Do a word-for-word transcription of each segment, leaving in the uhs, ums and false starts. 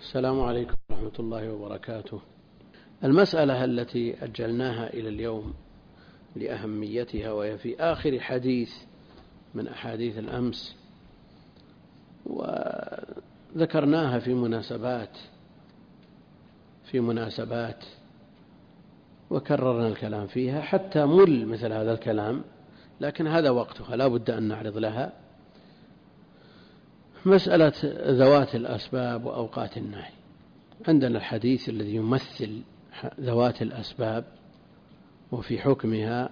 السلام عليكم ورحمة الله وبركاته. المسألة التي أجلناها إلى اليوم لأهميتها، وهي في آخر حديث من أحاديث الأمس، وذكرناها في مناسبات في مناسبات وكررنا الكلام فيها حتى مل مثل هذا الكلام، لكن هذا وقتها لا بد أن نعرض لها. مسألة ذوات الأسباب وأوقات النهي. عندنا الحديث الذي يمثل ذوات الأسباب وفي حكمها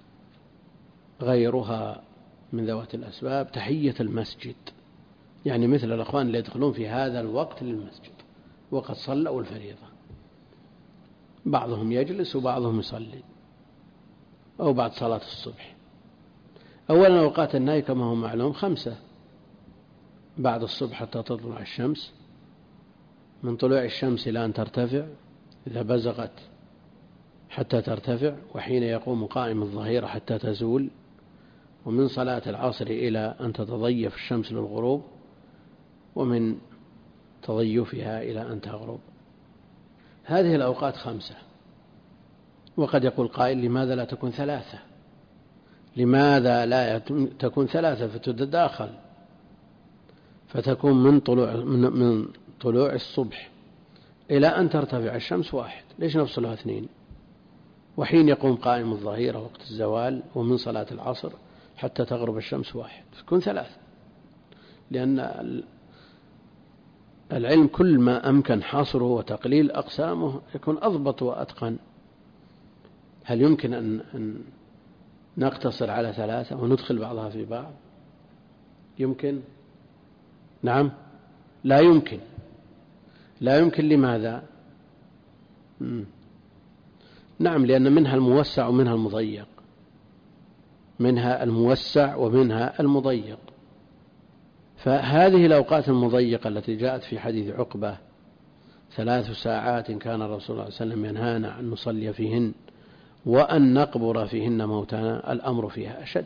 غيرها من ذوات الأسباب تحية المسجد، يعني مثل الأخوان اللي يدخلون في هذا الوقت للمسجد وقد صلوا الفريضة، بعضهم يجلس وبعضهم يصلي أو بعد صلاة الصبح. أولا أوقات النهي كما هو معلوم خمسة: بعد الصبح حتى تطلع الشمس، من طلوع الشمس إلى أن ترتفع إذا بزغت حتى ترتفع، وحين يقوم قائم الظهيرة حتى تزول، ومن صلاة العصر إلى أن تتضيف الشمس للغروب، ومن تضيفها إلى أن تغرب. هذه الأوقات خمسة. وقد يقول قائل: لماذا لا تكون ثلاثة؟ لماذا لا تكون ثلاثة فتتداخل، فتكون من طلوع من طلوع الصبح إلى أن ترتفع الشمس واحد؟ ليش نفصلها اثنين؟ وحين يقوم قائم الظهيرة وقت الزوال، ومن صلاة العصر حتى تغرب الشمس واحد، تكون ثلاثة. لأن العلم كل ما أمكن حصره وتقليل أقسامه يكون أضبط وأتقن. هل يمكن أن, أن نقتصر على ثلاثة وندخل بعضها في بعض؟ يمكن؟ نعم، لا يمكن. لا يمكن. لماذا؟ مم. نعم، لأن منها الموسع ومنها المضيق، منها الموسع ومنها المضيق. فهذه الأوقات المضيقة التي جاءت في حديث عقبة: ثلاث ساعات كان الرسول صلى الله عليه وسلم ينهانا أن نصلي فيهن وأن نقبر فيهن موتانا، الأمر فيها أشد.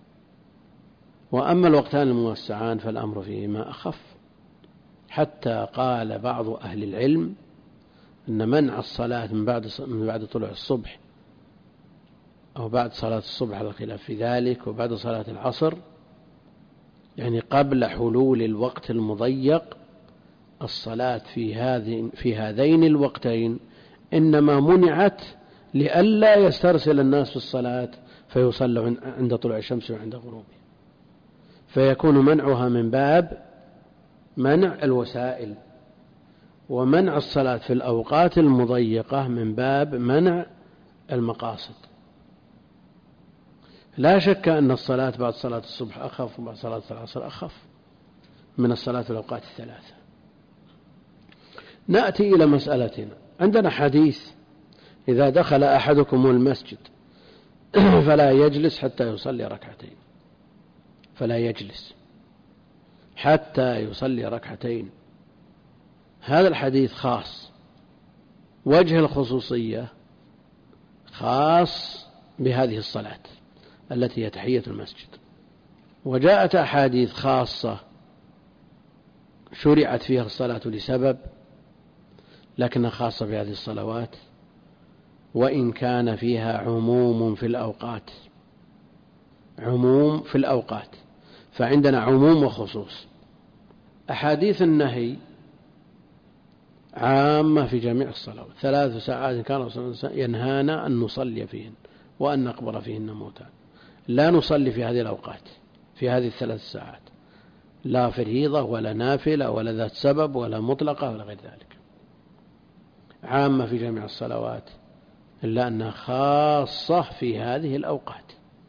وأما الوقتان الموسعان فالأمر فيهما أخف، حتى قال بعض أهل العلم أن منع الصلاة من بعد من بعد طلوع الصبح أو بعد صلاة الصبح على الخلاف في ذلك، وبعد صلاة العصر، يعني قبل حلول الوقت المضيق، الصلاة في هذه في هذين الوقتين إنما منعت لئلا يسترسل الناس في الصلاة فيصلوا عند طلوع الشمس وعند غروبها، فيكون منعها من باب منع الوسائل، ومنع الصلاة في الأوقات المضيقة من باب منع المقاصد. لا شك أن الصلاة بعد صلاة الصبح أخف وبعد صلاة العصر أخف من الصلاة في الأوقات الثلاثة. نأتي إلى مسألتنا. عندنا حديث: إذا دخل أحدكم المسجد فلا يجلس حتى يصلي ركعتين، فلا يجلس حتى يصلي ركعتين. هذا الحديث خاص، وجه الخصوصية خاص بهذه الصلاة التي هي تحية المسجد. وجاءت أحاديث خاصة شرعت فيها الصلاة لسبب، لكنها خاصة بهذه الصلوات، وإن كان فيها عموم في الأوقات. عموم في الأوقات، فعندنا عموم وخصوص. أحاديث النهي عامة في جميع الصلوات: ثلاث ساعات كان رسول الله ينهانا أن نصلي فيهن وأن نقبر فيهن موتى. لا نصلي في هذه الأوقات، في هذه الثلاث ساعات، لا فريضة ولا نافلة ولا ذات سبب ولا مطلقة ولا غير ذلك. عامة في جميع الصلوات، إلا أنها خاصة في هذه الأوقات.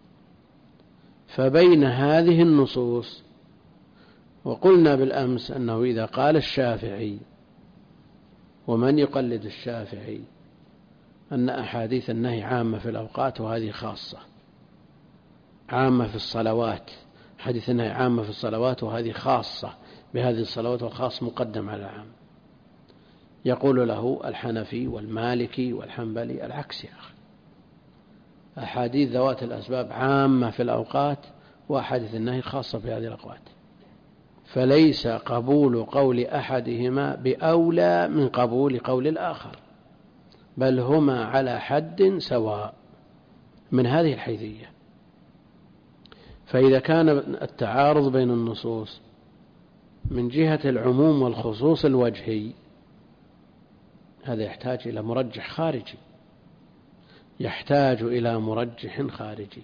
فبين هذه النصوص، وقلنا بالأمس أنه إذا قال الشافعي ومن يقلد الشافعي أن أحاديث النهي عامة في الأوقات وهذه خاصة، عامة في الصلوات، حديث النهي عامة في الصلوات وهذه خاصة بهذه الصلوات، والخاص مقدم على العام، يقول له الحنفي والمالكي والحنبلي: العكس يا أخي، أحاديث ذوات الأسباب عامة في الأوقات، وأحاديث النهي خاصة في هذه الأوقات. فليس قبول قول أحدهما بأولى من قبول قول الآخر، بل هما على حد سواء من هذه الحيثية. فإذا كان التعارض بين النصوص من جهة العموم والخصوص الوجهي، هذا يحتاج إلى مرجح خارجي، يحتاج إلى مرجح خارجي.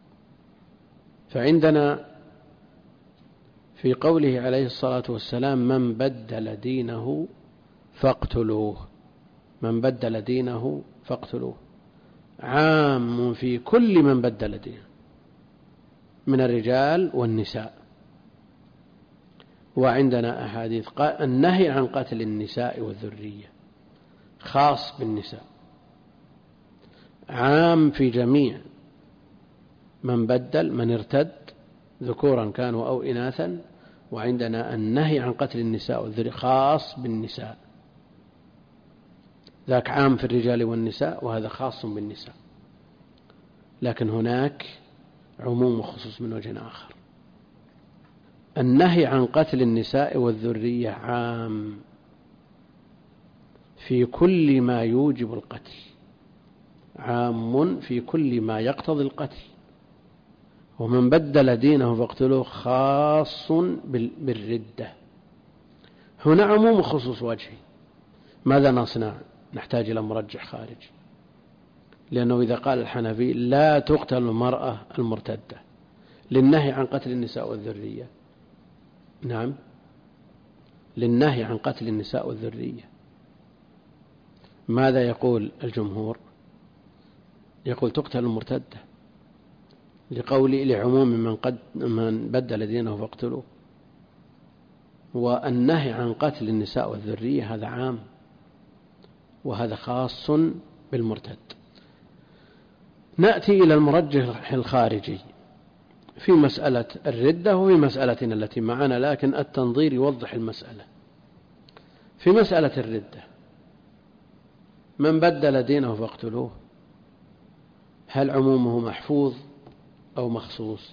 فعندنا في قوله عليه الصلاة والسلام: من بدل دينه فاقتلوه، من بدل دينه فاقتلوه، عام في كل من بدل دينه من الرجال والنساء. وعندنا أحاديث النهي عن قتل النساء والذرية خاص بالنساء، عام في جميع من بدل، من ارتد ذكورا كانوا أو إناثا. وعندنا النهي عن قتل النساء والذرية خاص بالنساء، ذاك عام في الرجال والنساء وهذا خاص بالنساء، لكن هناك عموم وخصوص من وجه آخر. النهي عن قتل النساء والذرية عام في كل ما يوجب القتل، عام في كل ما يقتضي القتل. ومن بدل دينه فاقتلوه خاص بالردة. هنا عموم وخصوص وجهي. ماذا نصنع؟ نحتاج إلى مرجح خارجي، لأنه إذا قال الحنفي لا تقتل المرأة المرتدة للنهي عن قتل النساء والذرية، نعم، للنهي عن قتل النساء والذرية، ماذا يقول الجمهور؟ يقول تقتل المرتدة لقول لعموم من, قد من بدل دينه فاقتلوه. والنهي عن قتل النساء والذرية هذا عام، وهذا خاص بالمرتد. نأتي إلى المرجح الخارجي في مسألة الردة وفي مسألتنا التي معنا، لكن التنظير يوضح المسألة. في مسألة الردة من بدل دينه فاقتلوه، هل عمومه محفوظ أو مخصوص؟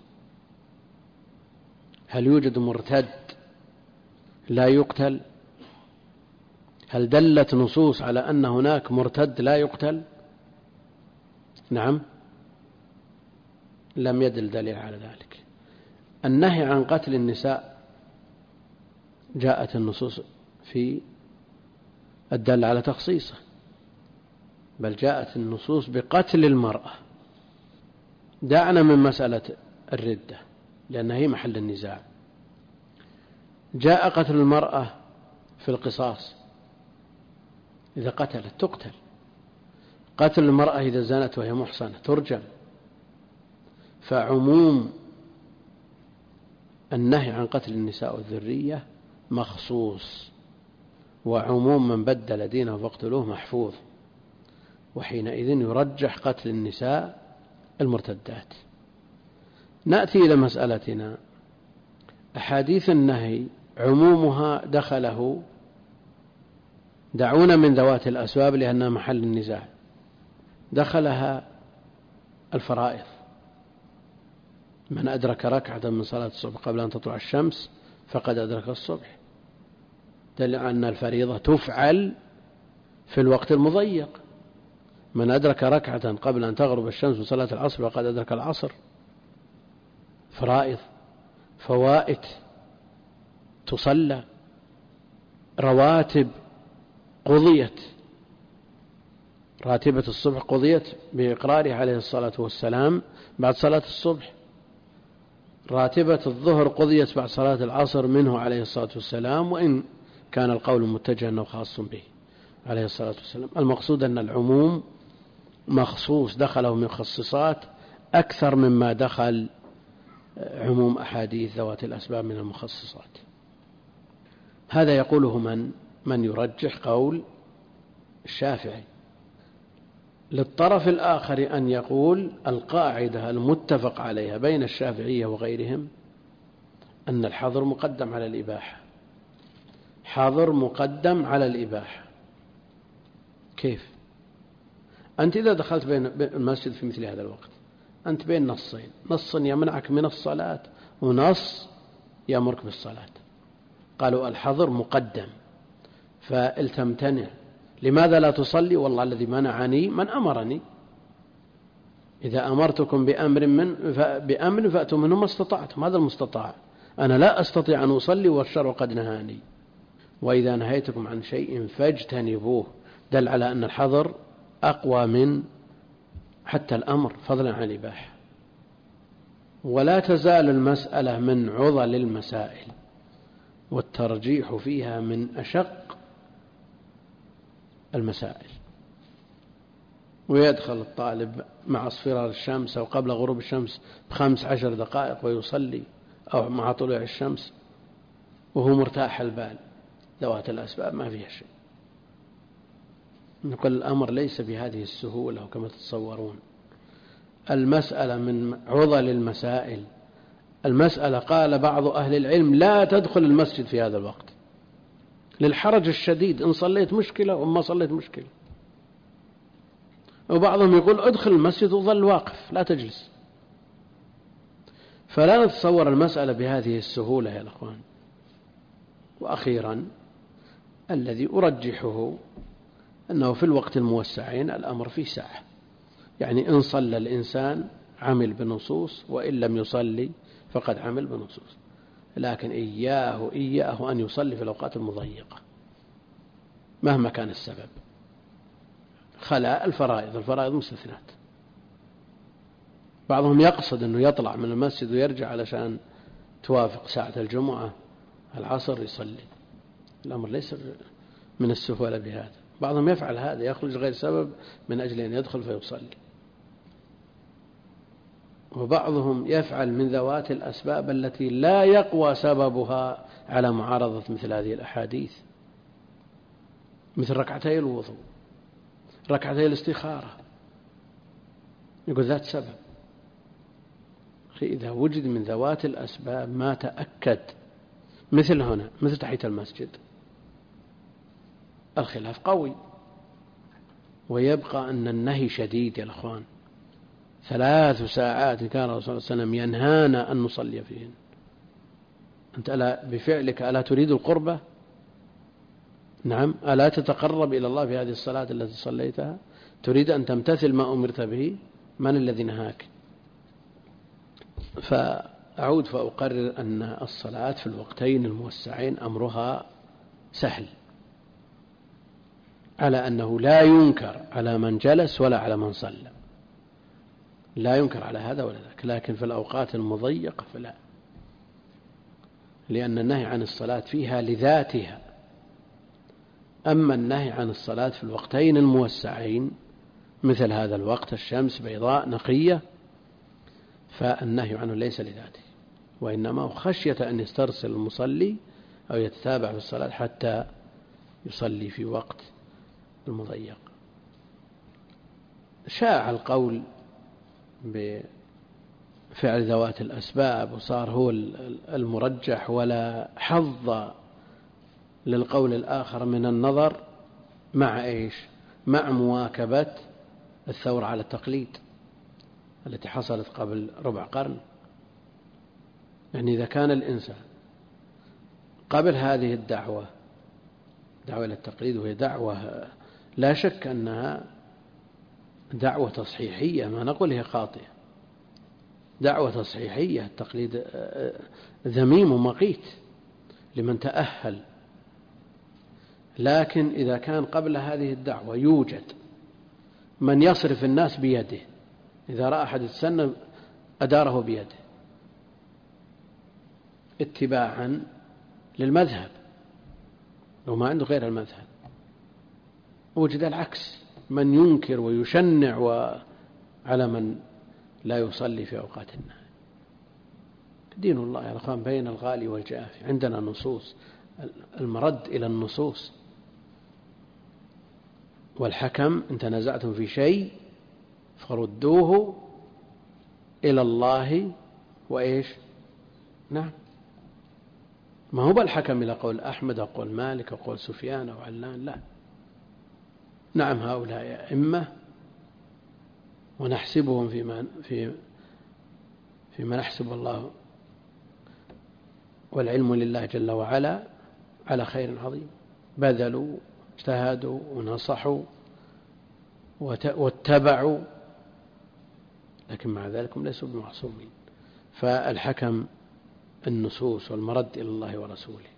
هل يوجد مرتد لا يقتل؟ هل دلت نصوص على أن هناك مرتد لا يقتل؟ نعم، لم يدل دليل على ذلك. النهي عن قتل النساء جاءت النصوص في الدل على تخصيصه، بل جاءت النصوص بقتل المرأة. دعنا من مسألة الردة لأنها هي محل النزاع. جاء قتل المرأة في القصاص، إذا قتلت تقتل. قتل المرأة إذا زنت وهي محصنة ترجم. فعموم النهي عن قتل النساء والذرية مخصوص، وعموم من بدل دينه فاقتلوه محفوظ، وحينئذ يرجح قتل النساء المرتدات. نأتي إلى مسألتنا. أحاديث النهي عمومها دخله، دعونا من ذوات الأسباب لأنها محل النزاع، دخلها الفرائض. من أدرك ركعة من صلاة الصبح قبل أن تطلع الشمس فقد أدرك الصبح، دل أن الفريضة تفعل في الوقت المضيق. من أدرك ركعة قبل أن تغرب الشمس من صلاة العصر فقد أدرك العصر. فرائض، فوائت تصلى، رواتب قضيت، راتبة الصبح قضيت بإقراره عليه الصلاة والسلام بعد صلاة الصبح. راتبة الظهر قضيت بعد صلاة العصر منه عليه الصلاة والسلام، وإن كان القول متجه أنه خاص به عليه الصلاة والسلام. المقصود أن العموم مخصوص، دخله من مخصصات أكثر مما دخل عموم أحاديث ذوات الأسباب من المخصصات. هذا يقوله من من يرجح قول الشافعي. للطرف الآخر أن يقول القاعدة المتفق عليها بين الشافعية وغيرهم أن الحظر مقدم على الإباحة، حظر مقدم على الإباحة. كيف؟ أنت إذا دخلت بين المسجد في مثل هذا الوقت أنت بين نصين، نص يمنعك من الصلاة ونص يأمرك بالصلاة، قالوا الحظر مقدم فالتمتنع. لماذا لا تصلي؟ والله الذي منعني من أمرني. إذا أمرتكم بأمر من بأمر فأتوا منه ما استطعتم، هذا المستطاع. أنا لا أستطيع أن أصلي والشرع قد نهاني. وإذا نهيتكم عن شيء فاجتنبوه، دل على أن الحظر أقوى من حتى الأمر فضلا عن الإباحة. ولا تزال المسألة من عضل المسائل، والترجيح فيها من أشق المسائل. ويدخل الطالب مع اصفرار الشمس أو قبل غروب الشمس بخمس عشر دقائق ويصلي، أو مع طلوع الشمس وهو مرتاح البال. ذوات الأسباب ما فيها شيء. نقول الأمر ليس بهذه السهولة كما تتصورون. المسألة من عضل المسائل. المسألة قال بعض أهل العلم لا تدخل المسجد في هذا الوقت للحرج الشديد، إن صليت مشكلة وما صليت مشكلة. وبعضهم يقول ادخل المسجد وظل واقف لا تجلس. فلا نتصور المسألة بهذه السهولة يا الأخوان. وأخيرا الذي أرجحه أنه في الوقت الموسعين الأمر فيه ساعة، يعني إن صلى الإنسان عمل بنصوص، وإن لم يصلي فقد عمل بنصوص. لكن إياه إياه أن يصلي في الأوقات المضيقة مهما كان السبب، خلا الفرائض. الفرائض مستثنات. بعضهم يقصد أنه يطلع من المسجد ويرجع علشان توافق ساعة الجمعة العصر يصلي. الأمر ليس من السهولة بهذا. بعضهم يفعل هذا، يخرج غير سبب من أجل أن يدخل فيصلي. وبعضهم يفعل من ذوات الأسباب التي لا يقوى سببها على معارضة مثل هذه الأحاديث، مثل ركعتي الوضوء، ركعتي الاستخارة، يقول ذات سبب. إذا وجد من ذوات الأسباب ما تأكد، مثل هنا مثل تحية المسجد، الخلاف قوي. ويبقى أن النهي شديد يا الأخوان. ثلاث ساعات كان الرسول صلى الله عليه وسلم ينهانا أن نصلي فيهن. أنت ألا بفعلك ألا تريد القربة؟ نعم. ألا تتقرب إلى الله في هذه الصلاة التي صليتها؟ تريد أن تمتثل ما أمرت به؟ من الذي نهاك؟ فأعود فأقرر أن الصلاة في الوقتين الموسعين أمرها سهل، على أنه لا ينكر على من جلس ولا على من صلى، لا ينكر على هذا ولا ذاك. لكن في الأوقات المضيقة فلا، لأن النهي عن الصلاة فيها لذاتها. أما النهي عن الصلاة في الوقتين الموسعين مثل هذا الوقت الشمس بيضاء نقية، فالنهي عنه ليس لذاته، وإنما خشية أن يسترسل المصلي أو يتتابع في الصلاة حتى يصلي في وقت المضيق. شاع القول بفعل ذوات الأسباب وصار هو المرجح، ولا حظ للقول الآخر من النظر مع إيش؟ مع مواكبة الثورة على التقليد التي حصلت قبل ربع قرن. يعني إذا كان الإنسان قبل هذه الدعوة دعوة إلى التقليد، وهي دعوة لا شك أنها دعوة تصحيحية، ما نقول هي خاطئة، دعوة تصحيحية. التقليد ذميم ومقيت لمن تأهل. لكن إذا كان قبل هذه الدعوة يوجد من يصرف الناس بيده، إذا رأى أحد السنة أداره بيده اتباعا للمذهب لو ما عنده غير المذهب، وجد العكس، من ينكر ويشنع وعلى من لا يصلي في أوقات النهي. دين الله يا أخوان بين الغالي والجافي. عندنا نصوص، المرد إلى النصوص. والحكم إن تنازعتم في شيء فردوه إلى الله وإيش؟ نعم. ما هو بالحكم إلى قول أحمد أو قول مالك أو قول سفيان أو علان، لا. نعم هؤلاء أئمة ونحسبهم فيما في فيما نحسب الله، والعلم لله جل وعلا، على خير عظيم، بذلوا اجتهدوا ونصحوا واتبعوا، لكن مع ذلك هم ليسوا بمعصومين. فالحكم النصوص والمرد إلى الله ورسوله،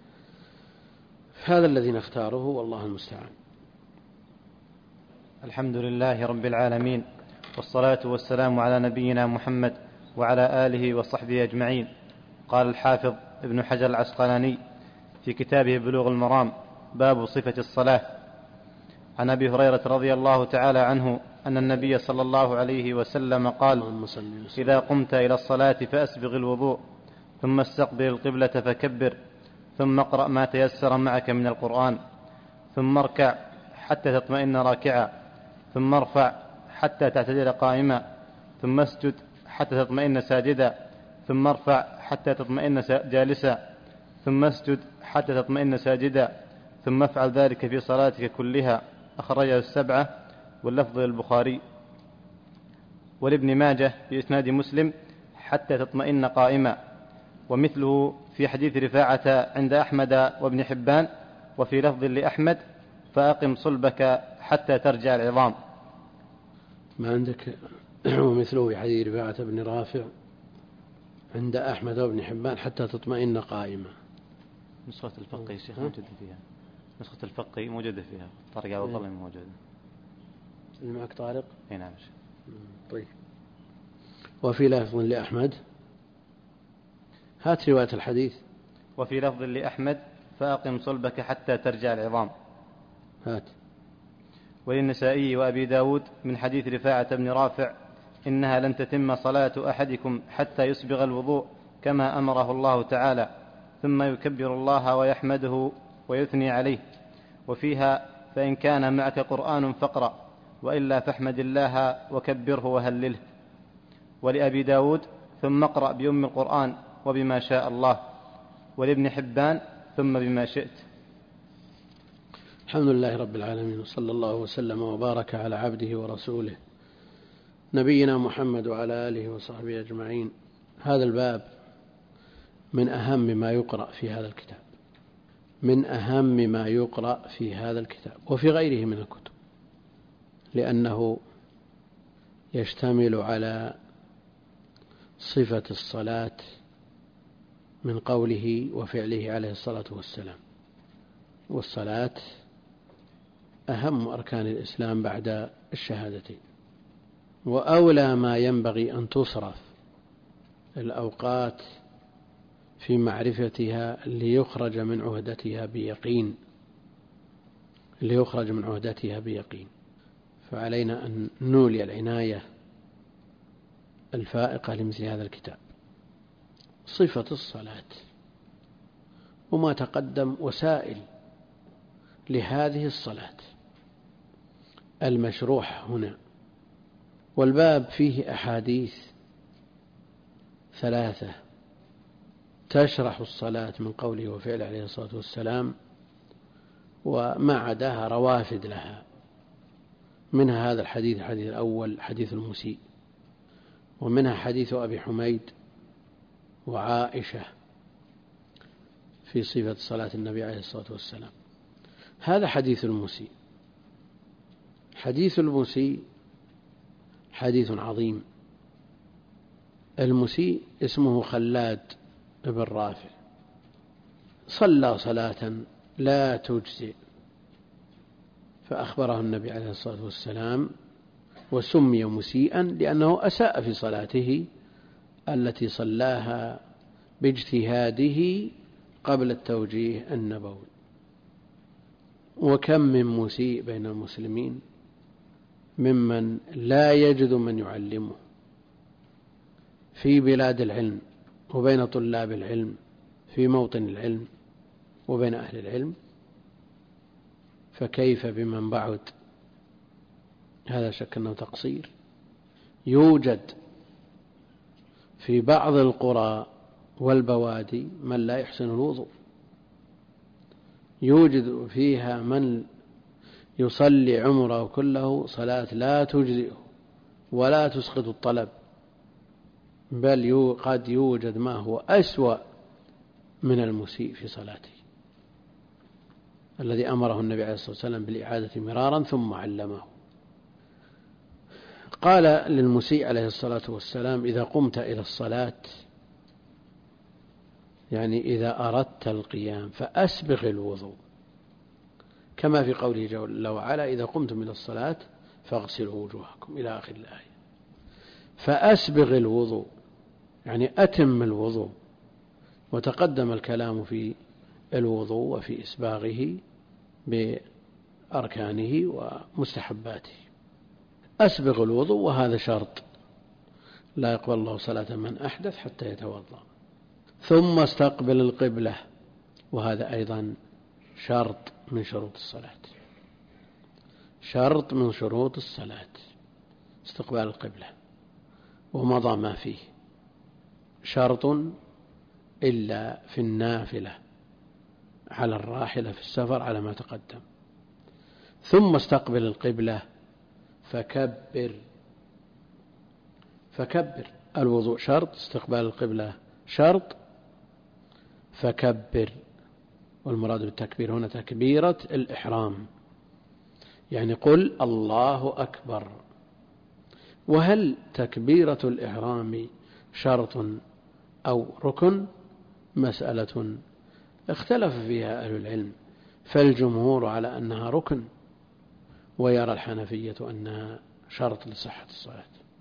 هذا الذي نختاره والله المستعان. الحمد لله رب العالمين، والصلاة والسلام على نبينا محمد وعلى آله وصحبه أجمعين. قال الحافظ ابن حجر العسقلاني في كتابه بلوغ المرام: باب صفة الصلاة. عن أبي هريرة رضي الله تعالى عنه أن النبي صلى الله عليه وسلم قال: إذا قمت إلى الصلاة فأسبغ الوضوء، ثم استقبل القبلة فكبر، ثم اقرأ ما تيسر معك من القرآن، ثم اركع حتى تطمئن راكعا، ثم ارفع حتى تعتدل قائما، ثم اسجد حتى تطمئن ساجدا، ثم ارفع حتى تطمئن جالسا، ثم اسجد حتى تطمئن ساجدا، ثم افعل ذلك في صلاتك كلها. أخرجه السبعة واللفظ للبخاري. ولابن ماجه بإسناد مسلم: حتى تطمئن قائما. ومثله في حديث رفاعة عند أحمد وابن حبان، وفي لفظ لأحمد: فأقم صلبك حتى ترجع العظام. ما عندك؟ ومثله في حديث رفاعة بن رافع عند أحمد وابن حبان: حتى تطمئن قائما. نسخة الفقه يا شيخ موجودة فيها، نسخة الفقه موجودة فيها، طارق عبد الله موجودة. اللي معك طارق؟ اي نعم. طيب. وفي لفظ لأحمد، هات رواية الحديث. وفي لفظ لأحمد: فأقم صلبك حتى ترجع العظام. هات. وللنسائي وأبي داود من حديث رفاعة بن رافع: إنها لن تتم صلاة أحدكم حتى يسبغ الوضوء كما أمره الله تعالى، ثم يكبر الله ويحمده ويثني عليه. وفيها: فإن كان معك قرآن فاقرأ، وإلا فاحمد الله وكبره وهلله. ولأبي داود: ثم اقرأ بأم القرآن وبما شاء الله. ولابن حبان: ثم بما شئت. الحمد لله رب العالمين، وصلى الله وسلم وبارك على عبده ورسوله نبينا محمد وعلى آله وصحبه أجمعين. هذا الباب من أهم ما يقرأ في هذا الكتاب، من أهم ما يقرأ في هذا الكتاب وفي غيره من الكتب، لأنه يشتمل على صفة الصلاة من قوله وفعله عليه الصلاة والسلام. والصلاة أهم أركان الإسلام بعد الشهادتين، وأولى ما ينبغي أن تصرف الأوقات في معرفتها ليخرج من عهدتها بيقين ليخرج من عهدتها بيقين فعلينا أن نولي العناية الفائقة لمثل هذا الكتاب. صفة الصلاة وما تقدم وسائل لهذه الصلاة المشروح هنا. والباب فيه أحاديث ثلاثة تشرح الصلاة من قوله وفعله عليه الصلاة والسلام، وما عداها روافد لها، منها هذا الحديث الحديث الأول حديث المسيء، ومنها حديث أبي حميد وعائشة في صفة صلاة النبي عليه الصلاة والسلام. هذا حديث المسيء. حديث المسيء حديث عظيم. المسيء اسمه خلاد بن رافع، صلى صلاة لا تجزئ، فأخبره النبي عليه الصلاة والسلام، وسمي مسيئا لأنه أساء في صلاته التي صلاها باجتهاده قبل التوجيه النبوي. وكم من مسيء بين المسلمين ممن لا يجد من يعلمه في بلاد العلم وبين طلاب العلم في موطن العلم وبين أهل العلم، فكيف بمن بعد؟ هذا شك أنه تقصير. يوجد في بعض القرى والبوادي من لا يحسن الوضوء، يوجد فيها من يصلي عمره كله صلاة لا تجزئه ولا تسقط الطلب، بل قد يوجد ما هو أسوأ من المسيء في صلاته. الذي أمره النبي عليه الصلاة والسلام بالإعادة مرارا ثم علمه. قال للمسيء عليه الصلاة والسلام: إذا قمت إلى الصلاة، يعني إذا أردت القيام، فأسبغ الوضوء، كما في قوله جل وعلا: إذا قمتم إلى الصلاة فاغسلوا وجوهكم، إلى آخر الآية. فأسبغ الوضوء يعني أتم الوضوء، وتقدم الكلام في الوضوء وفي إسباغه بأركانه ومستحباته. أسبغ الوضوء، وهذا شرط، لا يقبل الله صلاة من أحدث حتى يتوضأ. ثم استقبل القبلة، وهذا أيضا شرط من شروط الصلاة، شرط من شروط الصلاة استقبال القبلة، ومضى ما فيه. شرط إلا في النافلة على الراحلة في السفر على ما تقدم. ثم استقبل القبلة فكبر، فكبر. الوضوء شرط، استقبال القبلة شرط، فكبر. والمراد بالتكبير هنا تكبيرة الإحرام، يعني قل الله أكبر. وهل تكبيرة الإحرام شرط أو ركن؟ مسألة اختلف فيها أهل العلم، فالجمهور على أنها ركن، ويرى الحنفية أنها شرط لصحة الصلاة.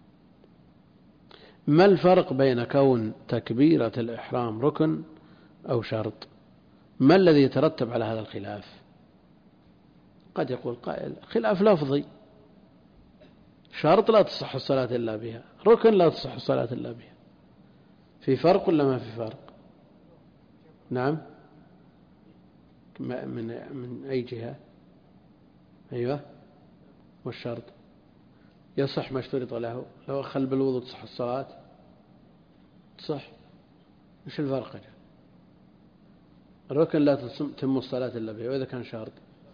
ما الفرق بين كون تكبيرة الإحرام ركن أو شرط؟ ما الذي يترتب على هذا الخلاف؟ قد يقول قائل: خلاف لفظي، شرط لا تصح الصلاة إلا بها، ركن لا تصح الصلاة إلا بها. في فرق ولا ما في فرق؟ نعم. من من أي جهة؟ أيوة. والشرط يصح ما اشترط له، لو أخل بالوضوء تصح الصلاة؟ تصح. إيش الفرق؟ الركن لا تتم الصلاة إلا به، وإذا كان شرط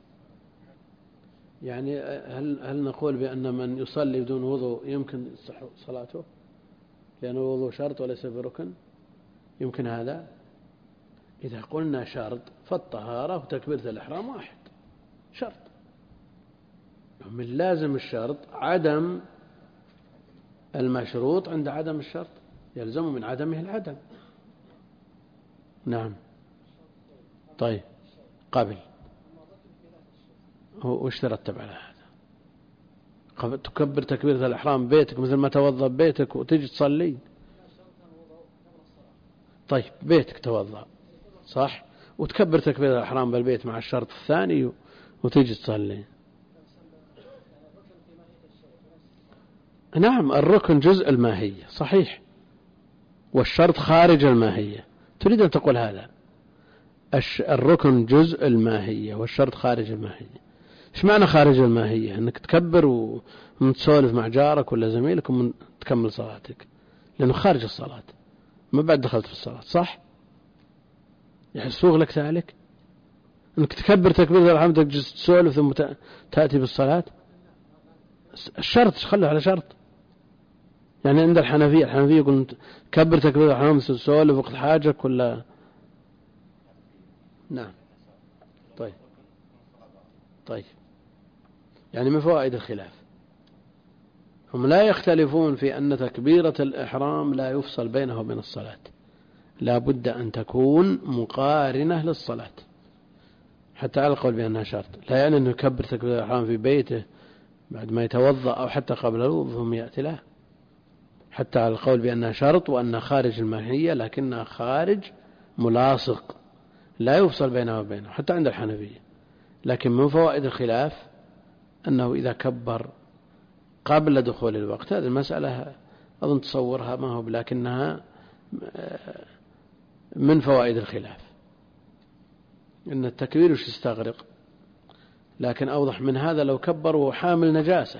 يعني هل هل نقول بأن من يصلي بدون وضوء يمكن تصح صلاته لأن الوضوء شرط وليس بركن؟ يمكن هذا؟ إذا قلنا شرط فالطهارة وتكبيرة الإحرام واحد، شرط. من لازم الشرط عدم المشروط عند عدم الشرط، يلزم من عدمه العدم. نعم. طيب قبل وش ترتب على هذا؟ تكبر تكبيرة الإحرام بيتك مثل ما توضأ بيتك وتجي تصلي. طيب بيتك توضأ صح، وتكبر تكبيرة الإحرام بالبيت مع الشرط الثاني وتجي تصلي. نعم، الركن جزء الماهية صحيح، والشرط خارج الماهية. تريد أن تقول هذا؟ الركن جزء الماهية والشرط خارج الماهية. إيش معنى خارج الماهية؟ أنك تكبر وتسولف مع جارك ولا زميلك وتكمل صلاتك، لأنه خارج الصلاة، ما بعد دخلت في الصلاة، صح؟ يحسوغ لك ذلك أنك تكبر تكبير الإحرام تجلس تسولف ثم تأتي بالصلاة. الشرط خلوا على شرط. يعني عند الحنفية الحنفية يقول كبر تكبير الإحرام تسولف وقت حاجك ولا؟ نعم. طيب طيب يعني من فوائد الخلاف هم لا يختلفون في أن تكبيرة الإحرام لا يفصل بينه وبين الصلاة، لا بد أن تكون مقارنة للصلاة حتى على القول بأنها شرط. لا يعني أنه يكبر تكبيرة الإحرام في بيته بعد ما يتوضأ أو حتى قبل الوضوء ثم يأتي له، حتى على القول بأنها شرط وأنها خارج الماهية لكنها خارج ملاصق لا يفصل بينه وبينه حتى عند الحنفية. لكن من فوائد الخلاف أنه إذا كبر قبل دخول الوقت، هذه المسألة أظن تصورها ما هو، لكنها من فوائد الخلاف أن التكبير وش يستغرق. لكن أوضح من هذا لو كبر وهو حامل نجاسة،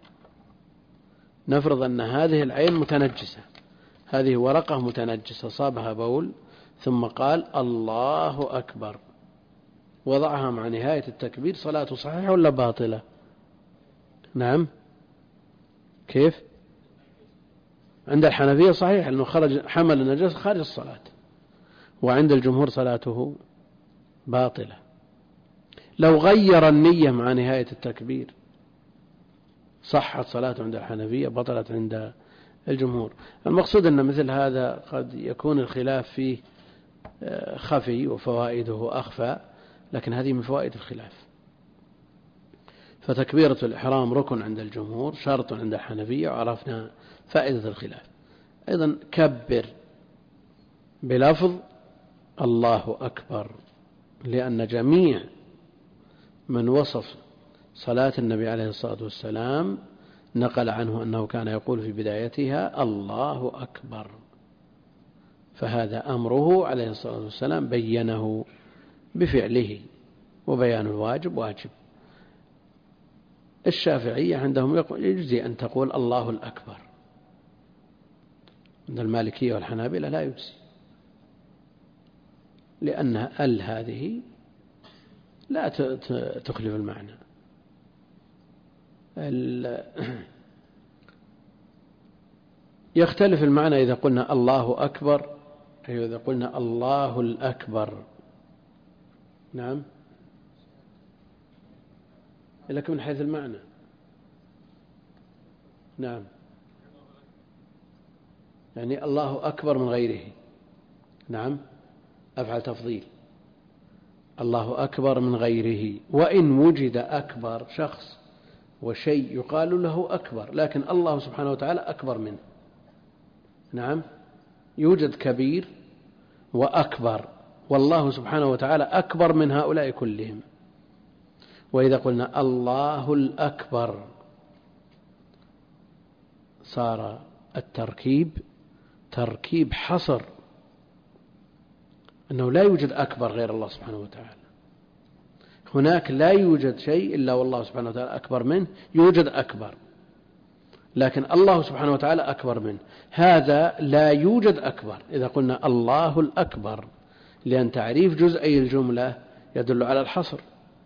نفرض أن هذه العين متنجسة، هذه ورقة متنجسة صابها بول ثم قال الله أكبر، وضعها مع نهاية التكبير، صلاته صحيحة ولا باطلة؟ نعم. كيف؟ عند الحنفية صحيح أنه خرج حمل النجاسة خارج الصلاة، وعند الجمهور صلاته باطلة. لو غير النية مع نهاية التكبير صحت صلاته عند الحنفية، بطلت عند الجمهور. المقصود أن مثل هذا قد يكون الخلاف فيه خفي وفوائده أخفى، لكن هذه من فوائد الخلاف. فتكبيرة الإحرام ركن عند الجمهور، شرط عند الحنفية، وعرفنا فائدة الخلاف. أيضا كبر بلفظ الله أكبر، لأن جميع من وصف صلاة النبي عليه الصلاة والسلام نقل عنه أنه كان يقول في بدايتها الله أكبر، فهذا أمره عليه الصلاة والسلام بينه بفعله، وبيان الواجب واجب. الشافعية عندهم يجزي أن تقول الله الأكبر، عند المالكية والحنابلة لا يجزي، لأن ال هذه لا تخلف المعنى. يختلف المعنى إذا قلنا الله أكبر، أي إذا قلنا الله الأكبر. نعم، لكن من حيث المعنى. نعم، يعني الله أكبر من غيره. نعم، أفعل تفضيل، الله أكبر من غيره. وإن وجد أكبر شخص وشيء يقال له أكبر، لكن الله سبحانه وتعالى أكبر منه. نعم، يوجد كبير وأكبر، والله سبحانه وتعالى أكبر من هؤلاء كلهم. وإذا قلنا الله الأكبر صار التركيب تركيب حصر، أنه لا يوجد أكبر غير الله سبحانه وتعالى. هناك لا يوجد شيء إلا والله سبحانه وتعالى أكبر منه، يوجد أكبر لكن الله سبحانه وتعالى أكبر منه. هذا لا يوجد أكبر إذا قلنا الله الأكبر، لأن تعريف جزئي الجملة يدل على الحصر.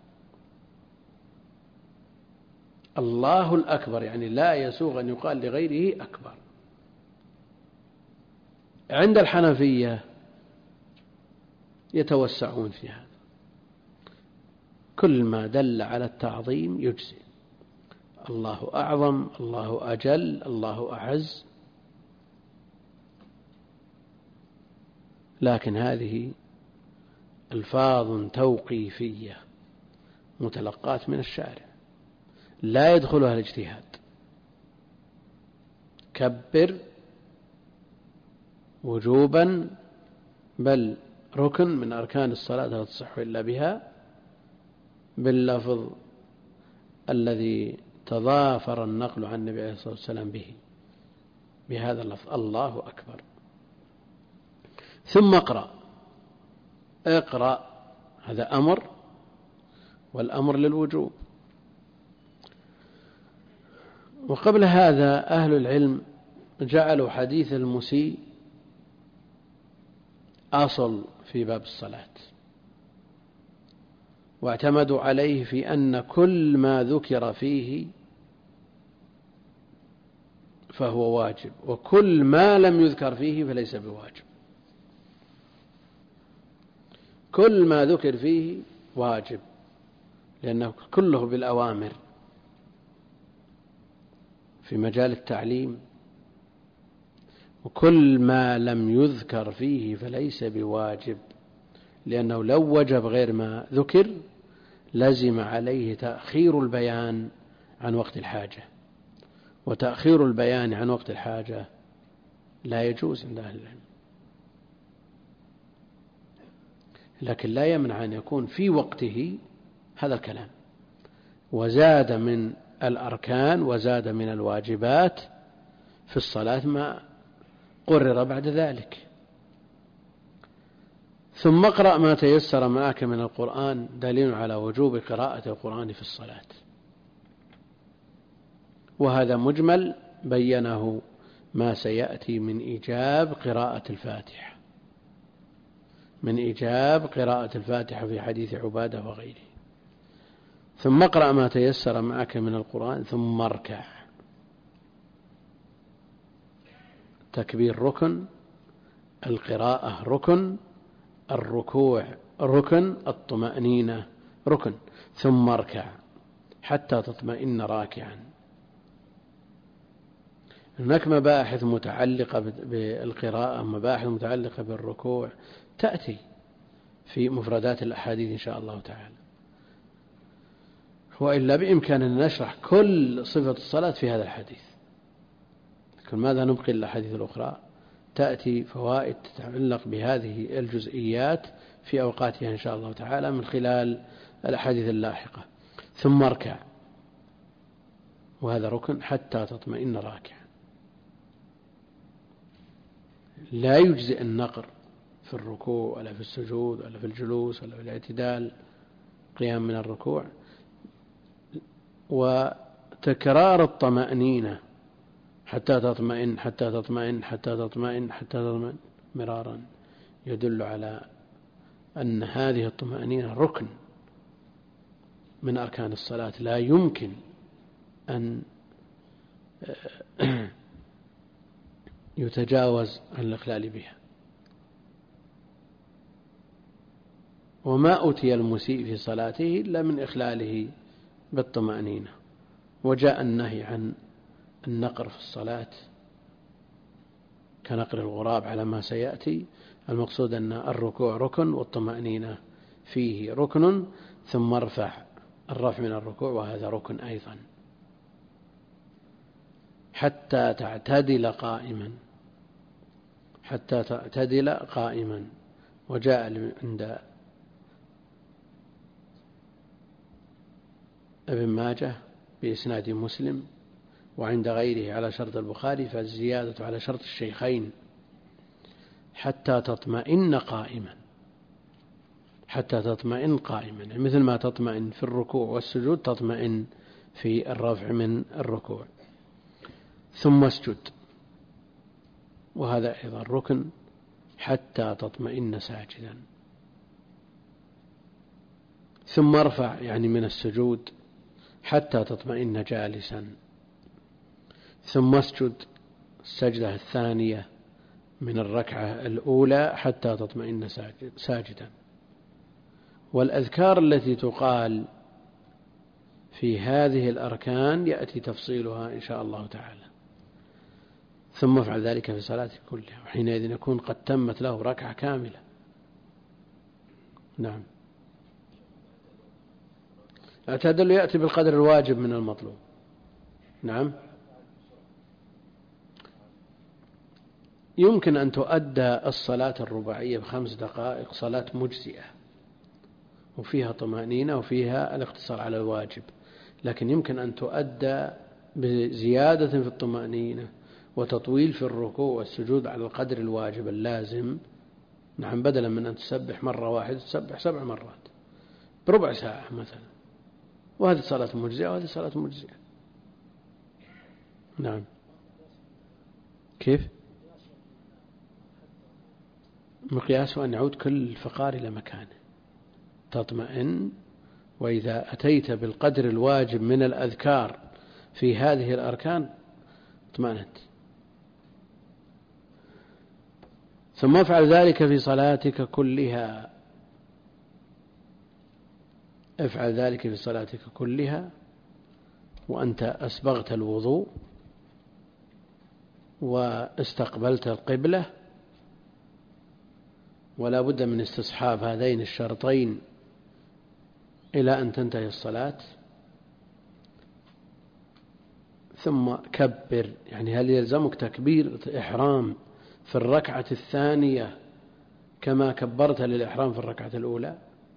الله الأكبر يعني لا يسوغ أن يقال لغيره أكبر. عند الحنفية يتوسعون في هذا، كل ما دل على التعظيم يجزي، الله أعظم، الله أجل، الله أعز. لكن هذه ألفاظ توقيفية متلقاة من الشارع لا يدخلها الاجتهاد. كبر وجوبا، بل ركن من أركان الصلاة لا تصح إلا بها، باللفظ الذي تضافر النقل عن النبي عليه الصلاة والسلام به، بهذا اللفظ الله أكبر. ثم اقرأ، اقرأ هذا أمر، والأمر للوجوب. وقبل هذا أهل العلم جعلوا حديث المسيء أصل في باب الصلاة، واعتمدوا عليه في أن كل ما ذكر فيه فهو واجب، وكل ما لم يذكر فيه فليس بواجب. كل ما ذكر فيه واجب لأنه كله بالأوامر في مجال التعليم، وكل ما لم يذكر فيه فليس بواجب، لأنه لو وجب غير ما ذكر لزم عليه تأخير البيان عن وقت الحاجة، وتأخير البيان عن وقت الحاجة لا يجوز عند أهل العلم. لكن لا يمنع أن يكون في وقته هذا الكلام، وزاد من الأركان وزاد من الواجبات في الصلاة ما قرر بعد ذلك. ثم اقرأ ما تيسر معك من القرآن دليل على وجوب قراءة القرآن في الصلاة، وهذا مجمل بينه ما سيأتي من إيجاب قراءة الفاتحة، من إيجاب قراءة الفاتحة في حديث عبادة وغيره. ثم اقرأ ما تيسر معك من القرآن ثم اركع. تكبير ركن، القراءة ركن، الركوع ركن، الطمأنينة ركن. ثم اركع حتى تطمئن راكعا. هناك مباحث متعلقة بالقراءة، مباحث متعلقة بالركوع تأتي في مفردات الأحاديث إن شاء الله تعالى، وإلا بإمكاننا أن نشرح كل صفة الصلاة في هذا الحديث، لكن ماذا نبقي الأحاديث الأخرى؟ تأتي فوائد تتعلق بهذه الجزئيات في أوقاتها إن شاء الله تعالى من خلال الأحاديث اللاحقة. ثم اركع، وهذا ركن حتى تطمئن راكعا. لا يجزئ النقر في الركوع ولا في السجود ولا في الجلوس ولا في الاعتدال، قيام من الركوع، وتكرار الطمأنينة حتى تطمئن حتى تطمئن حتى تطمئن حتى تطمئن مرارا يدل على أن هذه الطمأنينة ركن من أركان الصلاة، لا يمكن أن يتجاوز عن الإخلال بها. وما أتي المسيء في صلاته إلا من إخلاله بالطمأنينة. وجاء النهي عن النقر في الصلاة كنقر الغراب على ما سيأتي. المقصود أن الركوع ركن والطمأنينة فيه ركن. ثم ارفع، الرفع من الركوع وهذا ركن أيضا، حتى تعتدل قائما حتى تعتدل قائما. وجاء عند ابن ماجه بإسناد مسلم وعند غيره على شرط البخاري، فالزيادة على شرط الشيخين حتى تطمئن قائما، حتى تطمئن قائما، يعني مثل ما تطمئن في الركوع والسجود تطمئن في الرفع من الركوع. ثم اسجد، وهذا أيضا ركن حتى تطمئن ساجدا. ثم ارفع، يعني من السجود، حتى تطمئن جالسا. ثم اسجد السجدة الثانية من الركعة الأولى حتى تطمئن ساجدا. والأذكار التي تقال في هذه الأركان يأتي تفصيلها إن شاء الله تعالى. ثم افعل ذلك في صلاتك كلها، وحينئذ يكون قد تمت له ركعة كاملة. نعم. الاعتدال يأتي بالقدر الواجب من المطلوب. نعم. يمكن أن تؤدى الصلاة الرباعية بخمس دقائق صلاة مجزئة وفيها طمأنينة وفيها الاقتصار على الواجب، لكن يمكن أن تؤدى بزيادة في الطمأنينة وتطويل في الركوع والسجود على القدر الواجب اللازم. نعم. بدلا من أن تسبح مرة واحدة تسبح سبع مرات بربع ساعة مثلا، وهذه صلاة مجزئة وهذه صلاة مجزئة. نعم. كيف؟ مقياسه أن يعود كل فقار إلى مكانه، تطمئن. وإذا أتيت بالقدر الواجب من الأذكار في هذه الأركان اطمأنت. ثم افعل ذلك في صلاتك كلها. افعل ذلك في صلاتك كلها وأنت أسبغت الوضوء واستقبلت القبلة، ولا بد من استصحاب هذين الشرطين إلى أن تنتهي الصلاة. ثم كبر، يعني هل يلزمك تكبير إحرام في الركعة الثانية كما كبرت للإحرام في الركعة الأولى،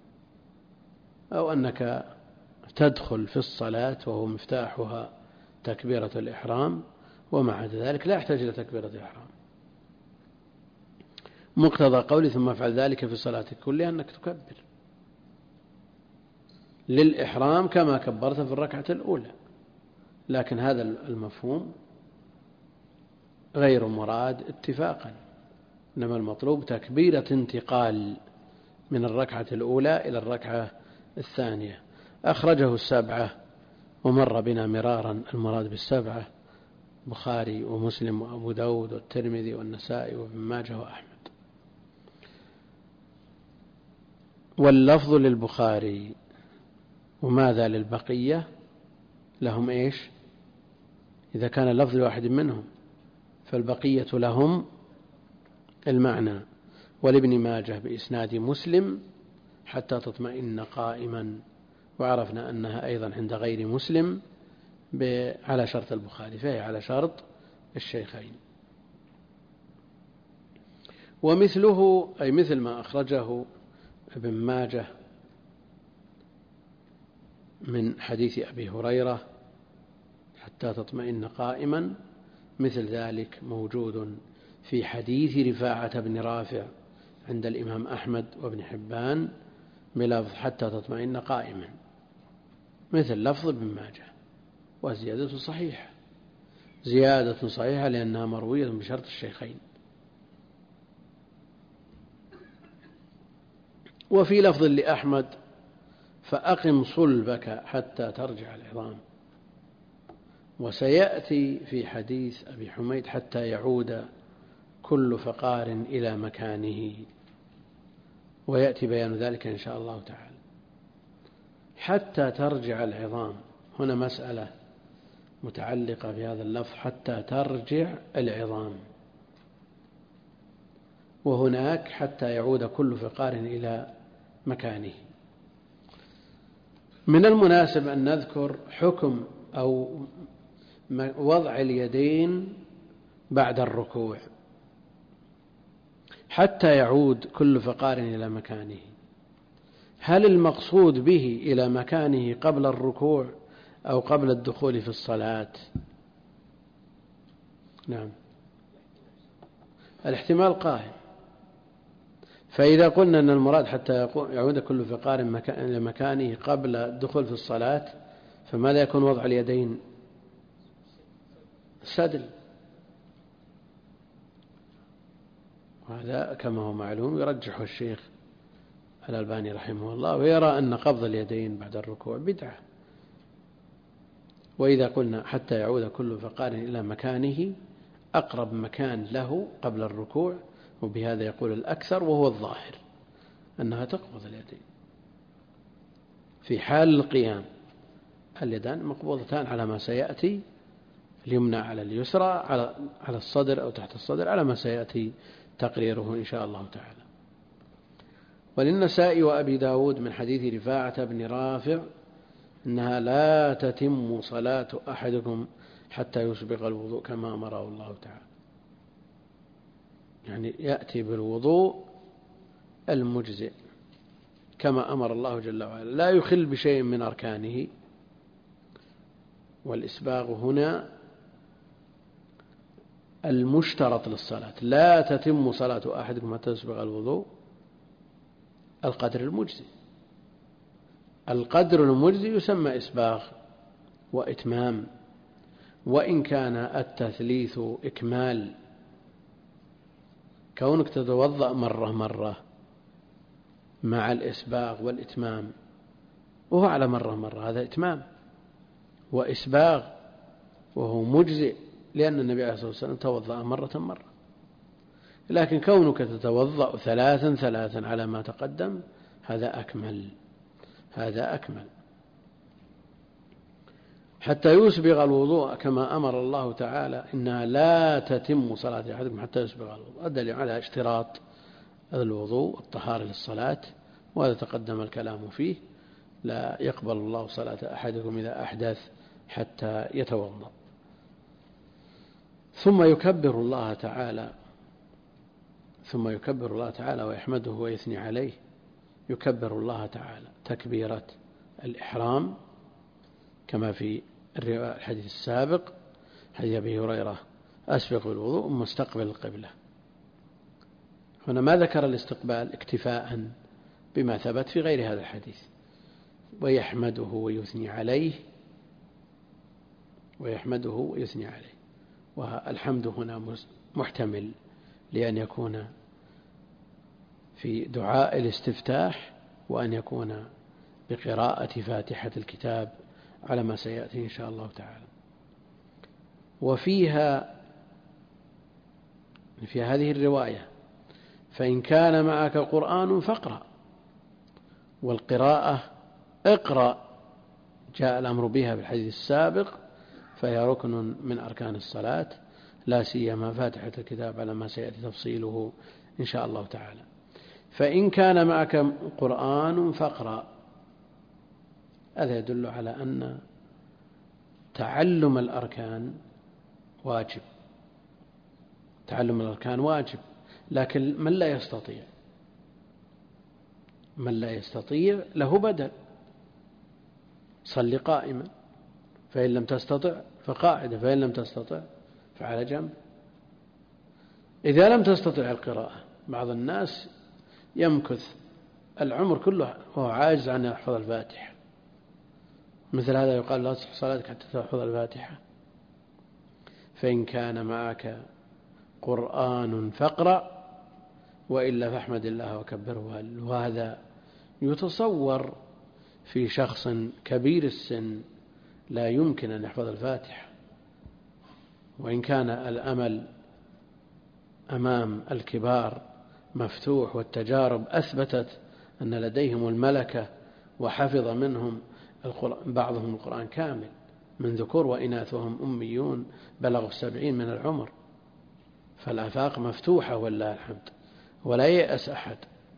أو أنك تدخل في الصلاة وهو مفتاحها تكبيرة الإحرام ومع ذلك لا يحتاج إلى تكبيرة الإحرام؟ مقتضى قولي ثم افعل ذلك في صلاتك كلها أنك تكبر للإحرام كما كبرت في الركعة الأولى، لكن هذا المفهوم غير مراد اتفاقا، إنما المطلوب تكبيرة انتقال من الركعة الأولى إلى الركعة الثانية. أخرجه السبعة ومر بنا مرارا المراد بالسبعة بخاري ومسلم وأبو داود والترمذي والنسائي وابن ماجه وأحمد. واللفظ للبخاري وماذا للبقية؟ لهم إيش؟ إذا كان اللفظ لواحد منهم فالبقية لهم المعنى. ولابن ماجه بإسناد مسلم حتى تطمئن قائما، وعرفنا أنها أيضا عند غير مسلم على شرط البخاري، فهي على شرط الشيخين. ومثله أي مثل ما أخرجه ابن ماجه من حديث أبي هريرة حتى تطمئن قائما، مثل ذلك موجود في حديث رفاعة بن رافع عند الإمام أحمد وابن حبان بلفظ حتى تطمئن قائما، مثل لفظ ابن ماجه، وزيادة صحيحة، زيادة صحيحة لأنها مروية بشرط الشيخين. وفي لفظ لأحمد فأقم صلبك حتى ترجع العظام. وسيأتي في حديث أبي حميد حتى يعود كل فقار إلى مكانه، ويأتي بيان ذلك إن شاء الله تعالى. حتى ترجع العظام، هنا مسألة متعلقة بهذا اللفظ حتى ترجع العظام، وهناك حتى يعود كل فقار إلى مكانه. من المناسب أن نذكر حكم أو وضع اليدين بعد الركوع حتى يعود كل فقار إلى مكانه. هل المقصود به إلى مكانه قبل الركوع أو قبل الدخول في الصلاة؟ نعم، الاحتمال قائم. فإذا قلنا أن المراد حتى يعود كل فقار إلى مكانه قبل الدخول في الصلاة، فماذا يكون وضع اليدين؟ السدل، وهذا كما هو معلوم يرجح الشيخ الألباني رحمه الله، ويرى أن قبض اليدين بعد الركوع بدعة. وإذا قلنا حتى يعود كل فقار إلى مكانه، أقرب مكان له قبل الركوع، وبهذا يقول الأكثر وهو الظاهر أنها تقبض اليدين في حال القيام. اليدان مقبوضتان على ما سيأتي، اليمنى على اليسرى على الصدر أو تحت الصدر على ما سيأتي تقريره إن شاء الله تعالى. وللنسائي وأبي داود من حديث رفاعة بن رافع إنها لا تتم صلاة أحدكم حتى يسبغ الوضوء كما أمره الله تعالى، يعني يأتي بالوضوء المجزئ كما أمر الله جل وعلا، لا يخل بشيء من أركانه. والإسباغ هنا المشترط للصلاة، لا تتم صلاة أحدكم حتى يسبغ الوضوء القدر المجزي. القدر المجزي يسمى إسباغ وإتمام، وإن كان التثليث إكمال، كونك تتوضأ مرة مرة مع الإسباغ والإتمام وهو على مرة مرة، هذا إتمام وإسباغ وهو مجزئ، لأن النبي عليه الصلاة والسلام توضأ مرة مرة. لكن كونك تتوضأ ثلاثا ثلاثا على ما تقدم هذا أكمل، هذا أكمل. حتى يسبغ الوضوء كما أمر الله تعالى إنها لا تتم صلاة أحدكم حتى يسبغ الوضوء، الدليل على اشتراط الوضوء الطهارة للصلاة، وهذا تقدم الكلام فيه. لا يقبل الله صلاة أحدكم إذا أحدث حتى يتوضأ. ثم يكبر الله تعالى ثم يكبر الله تعالى ويحمده ويثني عليه. يكبر الله تعالى تكبيرة الإحرام كما في الحديث السابق حديث أبي هريرة أسبق بالوضوء مستقبل القبلة. هنا ما ذكر الاستقبال اكتفاء بما ثبت في غير هذا الحديث. ويحمده ويثني عليه ويحمده ويثني عليه والحمد هنا محتمل لأن يكون في دعاء الاستفتاح وأن يكون بقراءة فاتحة الكتاب على ما سيأتي إن شاء الله تعالى. وفيها في هذه الرواية فإن كان معك قرآن فاقرأ، والقراءة اقرأ جاء الأمر بها بالحديث السابق فهي ركن من أركان الصلاة، لا سيما فاتحة الكتاب على ما سيأتي تفصيله إن شاء الله تعالى. فإن كان معك قرآن فاقرأ. هذا يدل على أن تعلم الأركان واجب، تعلم الأركان واجب، لكن من لا يستطيع من لا يستطيع له بدل، صل قائما، فإن لم تستطع فقاعدة، فإن لم تستطع فعلى جنب. إذا لم تستطع القراءة، بعض الناس يمكث العمر كله وهو عاجز عن يحفظ الفاتحة، مثل هذا يقال لا تصح صلاتك حتى تحفظ الفاتحة. فإن كان معك قرآن فاقرأ، وإلا فاحمد الله وكبره. وهذا يتصور في شخص كبير السن لا يمكن أن يحفظ الفاتحة، وإن كان الأمل أمام الكبار مفتوح والتجارب أثبتت أن لديهم الملكة وحفظ منهم بعضهم القرآن كامل من ذكور وإناث وهم أميون بلغوا السبعين من العمر، فالآفاق مفتوحة والله الحمد ولا ييأس أحد.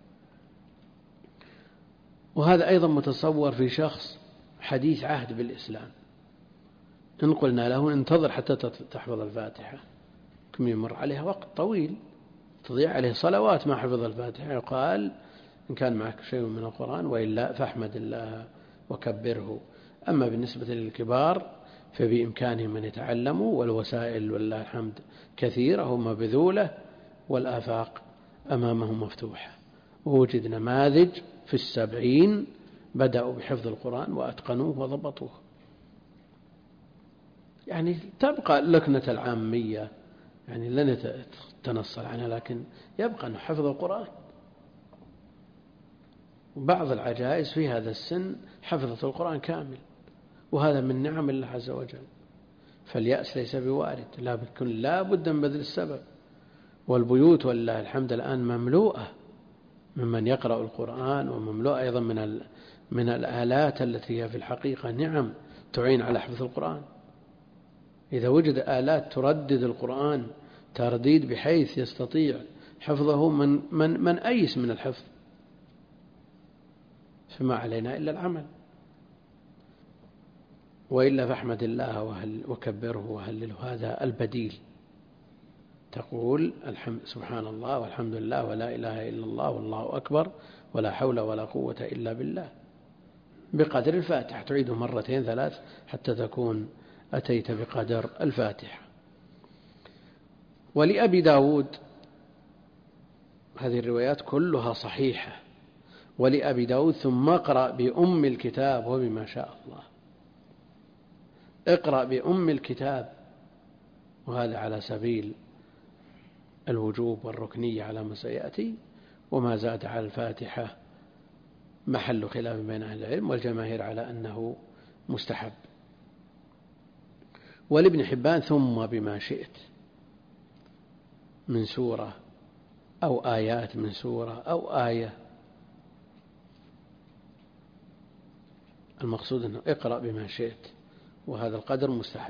وهذا أيضا متصور في شخص حديث عهد بالإسلام، إن قلنا له انتظر حتى تحفظ الفاتحة كم يمر عليها وقت طويل تضيع عليه صلوات ما حفظ الفاتحة، يقال إن كان معك شيء من القرآن وإلا فاحمد الله وكبره. أما بالنسبة للكبار فبإمكانهم أن يتعلموا، والوسائل والله الحمد كثيرة هم بذولة، والآفاق أمامهم مفتوحة. ووجد نماذج في السبعين بدأوا بحفظ القرآن وأتقنوه وضبطوه. يعني تبقى لكنة العامية، يعني لن تنصل عنها، لكن يبقى أنه حفظ القرآن. وبعض العجائز في هذا السن حفظت القرآن كامل، وهذا من نعم الله عز وجل. فاليأس ليس بوارد، لكن لا بد من بذل السبب. والبيوت والله الحمد الآن مملوءة ممن يقرأ القرآن، ومملوءة أيضا من من الآلات التي هي في الحقيقة نعم تعين على حفظ القرآن. إذا وجد آلات تردد القرآن ترديد بحيث يستطيع حفظه من من من أيس من الحفظ، فما علينا إلا العمل. وإلا فاحمد الله وكبره وهلله. هذا البديل، تقول الحمد سبحان الله والحمد لله ولا إله إلا الله والله أكبر ولا حول ولا قوة إلا بالله بقدر الفاتحة، تعيده مرتين ثلاث حتى تكون أتيت بقدر الفاتحة. ولأبي داود هذه الروايات كلها صحيحة. ولأبي داود ثم اقرأ بأم الكتاب وبما شاء الله. اقرأ بأم الكتاب، وهذا على سبيل الوجوب والركنية على ما سيأتي. وما زاد على الفاتحة محل خلاف بين أهل العلم، والجماهير على أنه مستحب. ولابن حبان ثم بما شئت من سورة أو آيات من سورة أو آية، المقصود أنه اقرأ بما شئت، وهذا القدر مستحب.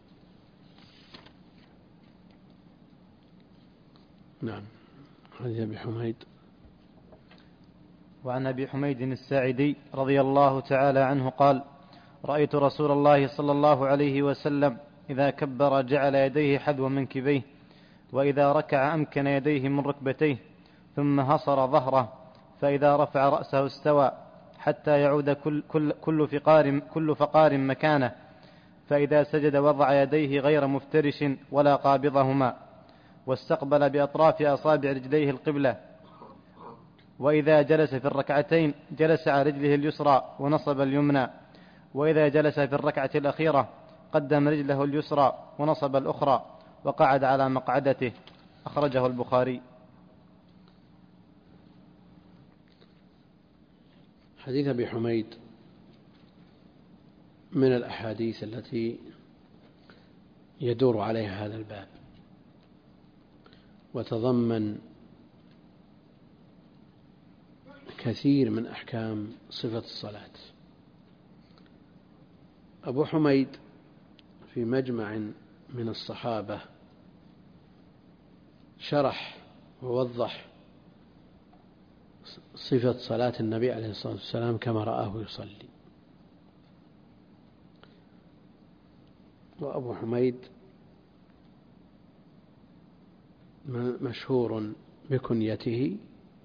نعم. حديث أبي حميد. وعن أبي حميد الساعدي رضي الله تعالى عنه قال: رأيت رسول الله صلى الله عليه وسلم إذا كبر جعل يديه حذو منكبيه، وإذا ركع أمكن يديه من ركبتيه، ثم هصر ظهره، فإذا رفع رأسه استوى حتى يعود كل, كل, كل, فقار, كل فقار مكانه، فإذا سجد وضع يديه غير مفترش ولا قابضهما، واستقبل بأطراف أصابع رجليه القبلة. وإذا جلس في الركعتين جلس على رجله اليسرى ونصب اليمنى، وإذا جلس في الركعة الأخيرة قدم رجله اليسرى ونصب الأخرى وقعد على مقعدته. أخرجه البخاري. حديث أبي حميد من الأحاديث التي يدور عليها هذا الباب، وتضمن كثير من أحكام صفة الصلاة. أبو حميد في مجمع من الصحابة شرح ووضح صفة صلاة النبي عليه الصلاة والسلام كما رآه يصلي. وأبو حميد مشهور بكنيته،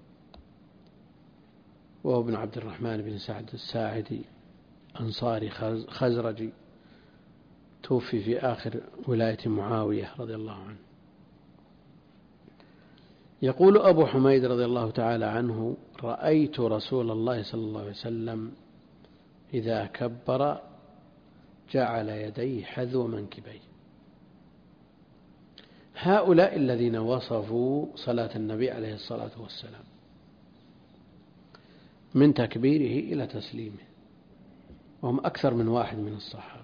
وهو ابن عبد الرحمن بن سعد الساعدي أنصاري خزرجي، توفي في آخر ولاية معاوية رضي الله عنه. يقول أبو حميد رضي الله تعالى عنه: رأيت رسول الله صلى الله عليه وسلم إذا كبر جعل يديه حذو منكبيه. هؤلاء الذين وصفوا صلاة النبي عليه الصلاة والسلام من تكبيره إلى تسليمه، وهم أكثر من واحد من الصحابة،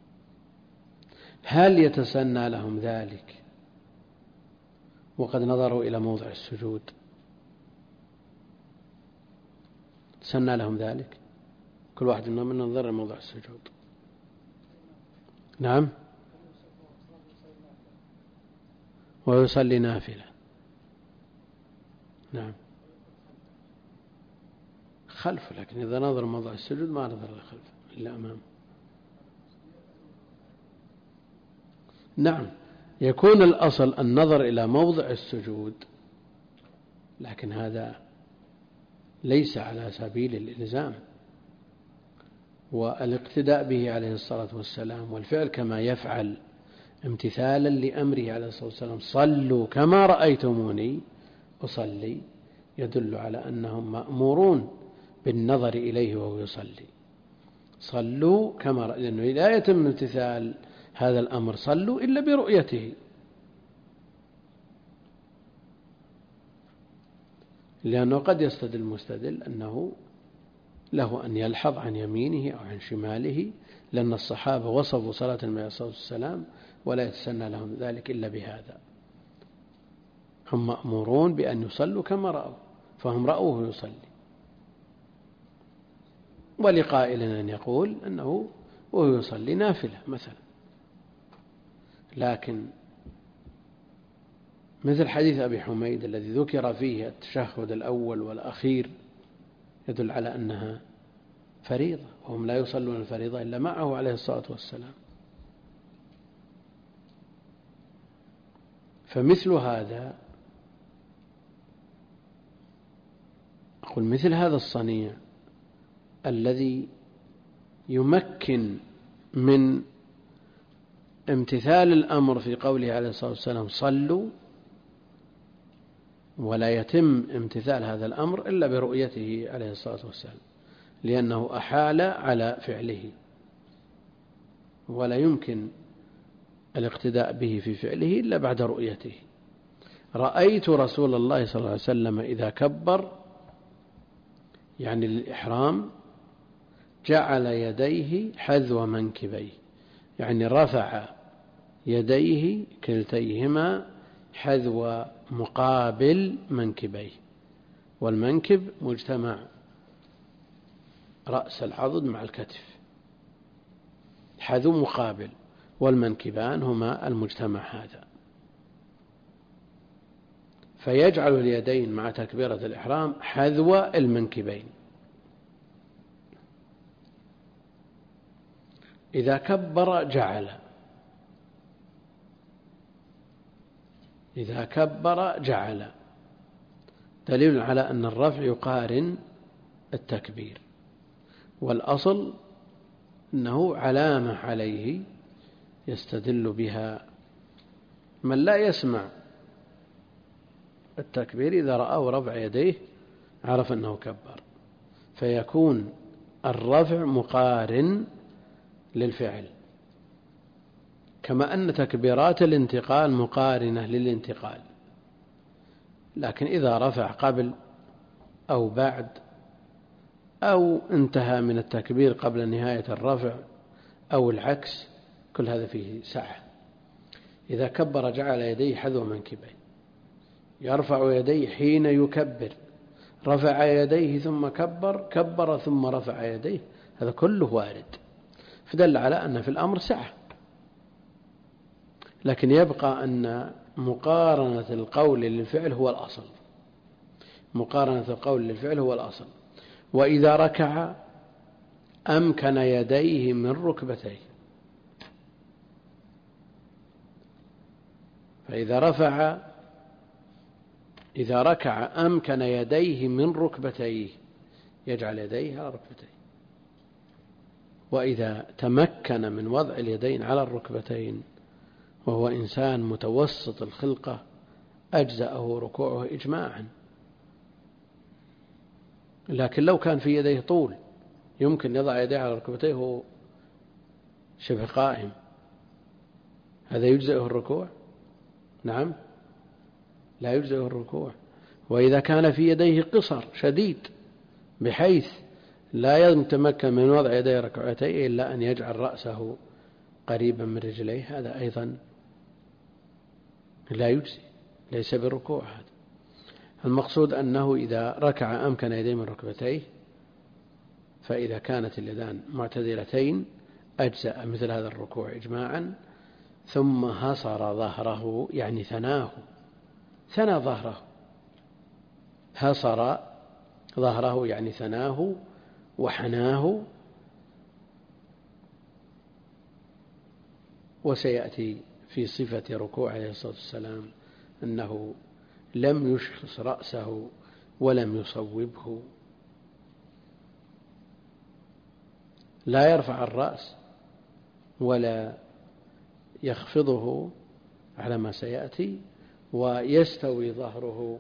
هل يتسنى لهم ذلك وقد نظروا إلى موضع السجود؟ تسنى لهم ذلك كل واحد منهم نظر إلى موضع السجود. نعم، ويصلي نافلة. نعم، خلفه، لكن إذا نظر موضع السجود ما نظر خلفه إلا أمامه. نعم، يكون الأصل النظر إلى موضع السجود، لكن هذا ليس على سبيل الإلزام، والاقتداء به عليه الصلاة والسلام والفعل كما يفعل امتثالا لأمره عليه الصلاة والسلام: صلوا كما رأيتموني أصلي، يدل على أنهم مأمورون بالنظر إليه وهو يصلي. صلوا كما رأيتموني، لأنه لا يتم امتثال هذا الأمر صلوا إلا برؤيته، لأنه قد يستدل المستدل أنه له أن يلحظ عن يمينه أو عن شماله، لأن الصحابة وصفوا صلاة النبي عليه الصلاة والسلام ولا يتسنى لهم ذلك إلا بهذا. هم مأمورون بأن يصلوا كما رأوا، فهم رأوه يصلي. ولقائل أن يقول أنه وهو يصلي نافلة مثلا، لكن مثل حديث أبي حميد الذي ذكر فيه التشهد الأول والأخير يدل على أنها فريضة، وهم لا يصلون الفريضة إلا معه عليه الصلاة والسلام. فمثل هذا، أقول مثل هذا الصنيع الذي يمكن من امتثال الأمر في قوله عليه الصلاة والسلام صلوا، ولا يتم امتثال هذا الأمر إلا برؤيته عليه الصلاة والسلام، لأنه أحال على فعله، ولا يمكن الاقتداء به في فعله إلا بعد رؤيته. رأيت رسول الله صلى الله عليه وسلم إذا كبر، يعني للإحرام، جعل يديه حذو منكبيه، يعني رفع يديه كلتيهما حذو مقابل منكبيه، والمنكب مجتمع رأس العضد مع الكتف، حذو مقابل، والمنكبان هما المجتمع هذا. فيجعل اليدين مع تكبيرة الإحرام حذو المنكبين. إذا كبر جعل إذا كبر جعل دليل على أن الرفع يقارن التكبير، والأصل أنه علامة عليه يستدل بها من لا يسمع التكبير، إذا رأى رفع يديه عرف أنه كبر، فيكون الرفع مقارن للفعل، كما أن تكبيرات الانتقال مقارنة للانتقال. لكن إذا رفع قبل أو بعد أو انتهى من التكبير قبل نهاية الرفع أو العكس، كل هذا فيه سعة. إذا كبر جعل يديه حذو منكبيه، يرفع يديه حين يكبر، رفع يديه ثم كبر، كبر ثم رفع يديه، هذا كله وارد. فدل على أن في الأمر سعة، لكن يبقى أن مقارنة القول للفعل هو الأصل، مقارنة القول للفعل هو الأصل. وإذا ركع أمكن يديه من ركبتيه، فإذا رفع إذا ركع أمكن يديه من ركبتيه، يجعل يديه على ركبتيه. وإذا تمكن من وضع اليدين على الركبتين وهو إنسان متوسط الخلقة أجزأه ركوعه إجماعا. لكن لو كان في يديه طول يمكن يضع يديه على ركبتيه وهو شبه قائم، هذا يجزئه الركوع؟ نعم، لا يجزئه الركوع. وإذا كان في يديه قصر شديد بحيث لا يتمكن من وضع يديه ركعتين إلا أن يجعل رأسه قريبا من رجليه، هذا أيضا لا يجزي، ليس بالركوع. هذا المقصود أنه إذا ركع أمكن يديه من ركبتيه، فإذا كانت اليدان معتدلتين أجزأ مثل هذا الركوع إجماعا. ثم هصر ظهره يعني ثناه، ثنى ظهره، هصر ظهره يعني ثناه وحناه. وسيأتي في صفة ركوع عليه الصلاة والسلام أنه لم يشخص رأسه ولم يصوبه، لا يرفع الرأس ولا يخفضه على ما سيأتي، ويستوي ظهره،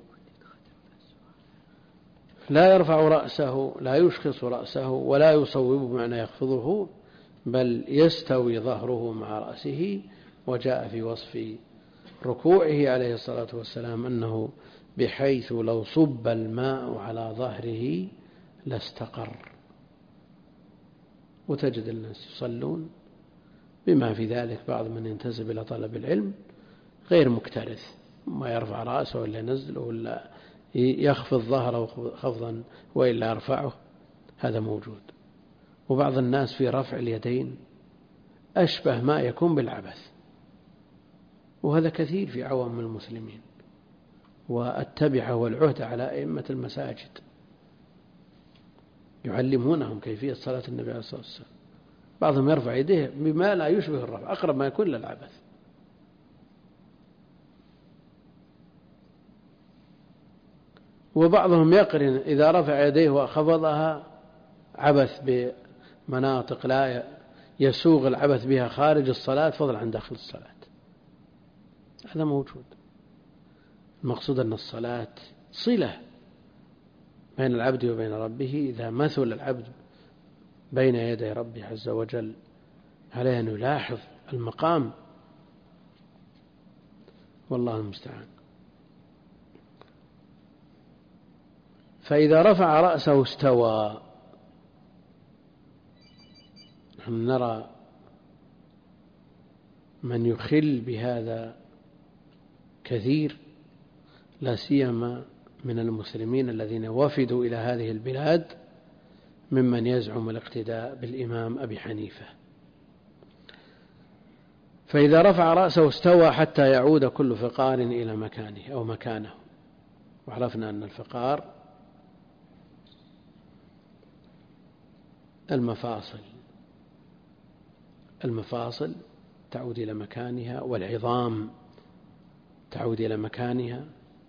لا يرفع رأسه، لا يشخص رأسه ولا يصوبه بمعنى يخفضه، بل يستوي ظهره مع رأسه. وجاء في وصف ركوعه عليه الصلاة والسلام أنه بحيث لو صب الماء على ظهره لاستقر. وتجد الناس يصلون بما في ذلك بعض من ينتسب إلى طلب العلم غير مكترث، ما يرفع رأسه ولا ينزله ولا يخفض ظهره خفضا وإلا يرفعه، هذا موجود. وبعض الناس في رفع اليدين أشبه ما يكون بالعبث، وهذا كثير في عوام المسلمين. والتبعة والعهد على أئمة المساجد يعلمونهم كيفية صلاة النبي عليه الصلاة والسلام. بعضهم يرفع يديه بما لا يشبه الرفع، أقرب ما يكون للعبث. وبعضهم يقرن إذا رفع يديه وخفضها عبث بمناطق لا يسوغ العبث بها خارج الصلاة فضلا عن داخل الصلاة، هذا موجود. المقصود أن الصلاة صلة بين العبد وبين ربه. إذا مثل العبد بين يدي ربه عز وجل عليه أن يلاحظ المقام، والله المستعان. فإذا رفع رأسه استوى. نحن نرى من يخل بهذا كثير، لا سيما من المسلمين الذين وفدوا إلى هذه البلاد ممن يزعم الاقتداء بالإمام أبي حنيفة. فإذا رفع رأسه استوى حتى يعود كل فقار إلى مكانه أو مكانه. وعرفنا أن الفقار المفاصل، المفاصل تعود إلى مكانها، والعظام تعود إلى مكانها.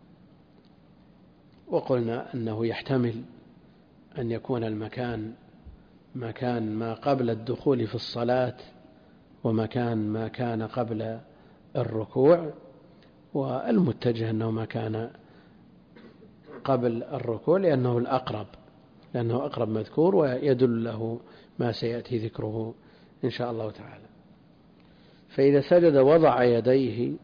وقلنا أنه يحتمل أن يكون المكان مكان ما قبل الدخول في الصلاة ومكان ما كان قبل الركوع، والمتجه أنه ما كان قبل الركوع لأنه الأقرب، لأنه أقرب مذكور ويدل له ما سيأتي ذكره إن شاء الله تعالى. فإذا سجد وضع يديه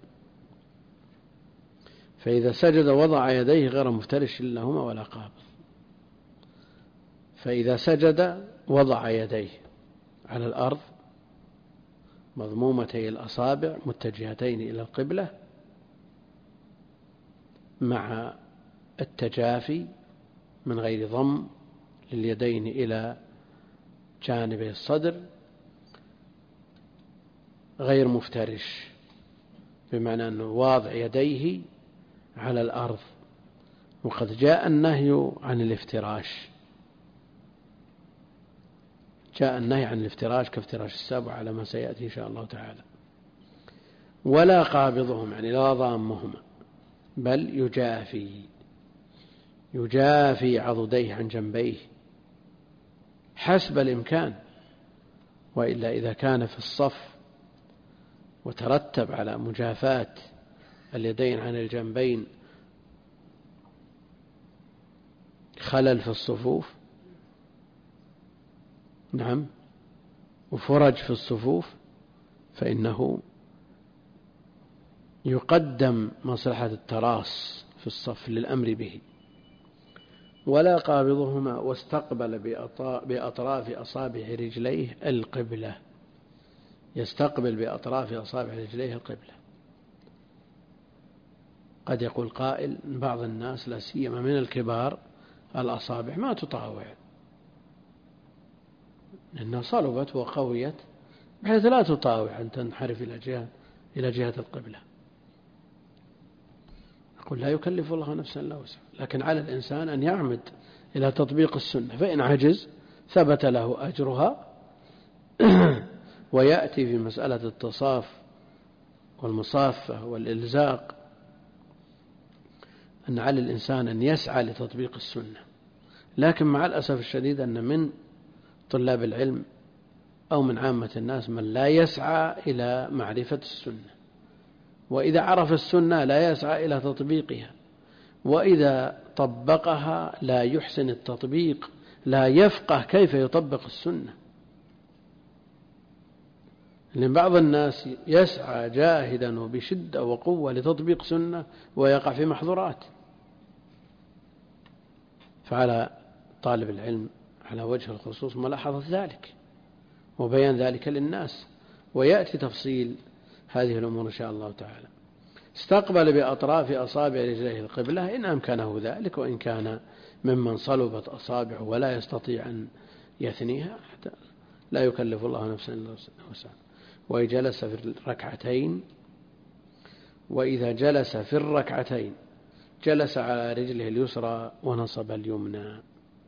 فإذا سجد وضع يديه غير مفترش لهما ولا قابض. فإذا سجد وضع يديه على الأرض مضمومتي الأصابع متجهتين إلى القبلة مع التجافي من غير ضم لليدين إلى جانب الصدر، غير مفترش، بمعنى أنه واضع يديه على الأرض. وقد جاء النهي عن الافتراش، جاء النهي عن الافتراش كافتراش السبع على ما سيأتي إن شاء الله تعالى. ولا قابضهم يعني لا ضامهما، بل يجافي يجافي عضديه عن جنبيه حسب الإمكان. وإلا إذا كان في الصف وترتب على مجافاة اليدين عن الجنبين خلل في الصفوف، نعم، وفرج في الصفوف، فإنه يقدم مصلحة التراص في الصف للأمر به. ولا قابضهما واستقبل بأطراف أصابع رجليه القبلة، يستقبل بأطراف أصابع رجليه القبلة. قد يقول قائل بعض الناس لا سيما من الكبار الأصابع ما تطاوع لأنها صلبت وقويت بحيث لا تطاوع أن تنحرف إلى جهة إلى جهة القبلة. أقول لا يكلف الله نفسا إلا وسعها، لكن على الإنسان أن يعمد إلى تطبيق السنة، فإن عجز ثبت له أجرها. ويأتي في مسألة التصاف والمصافة والإلزاق أن على الإنسان أن يسعى لتطبيق السنة، لكن مع الأسف الشديد أن من طلاب العلم أو من عامة الناس من لا يسعى إلى معرفة السنة، وإذا عرف السنة لا يسعى إلى تطبيقها، وإذا طبقها لا يحسن التطبيق، لا يفقه كيف يطبق السنة. لأن بعض الناس يسعى جاهدا وبشدة وقوة لتطبيق سنة ويقع في محظورات. فعلى طالب العلم على وجه الخصوص ملاحظة ذلك وبيان ذلك للناس، ويأتي تفصيل هذه الأمور إن شاء الله تعالى. استقبل بأطراف أصابع رجليه القبلة إن أمكنه ذلك، وإن كان ممن صلبت أصابعه ولا يستطيع أن يثنيها حتى لا يكلف الله نفسا إلا وسعها. وجلس في الركعتين وإذا جلس في الركعتين جلس على رجله اليسرى ونصب اليمنى.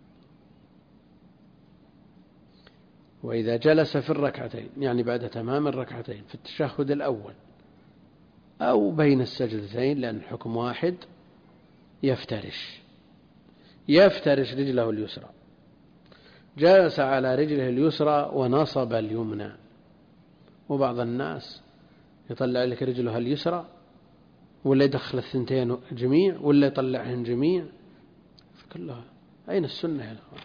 وإذا جلس في الركعتين يعني بعد تمام الركعتين في التشهد الأول أو بين السجدتين، لأن الحكم واحد، يفترش يفترش رجله اليسرى، جلس على رجله اليسرى ونصب اليمنى. وبعض الناس يطلع لك رجله اليسرى ولا يدخل الثنتين جميع ولا يطلعهن جميع، فكلها أين السنة يا أخوان؟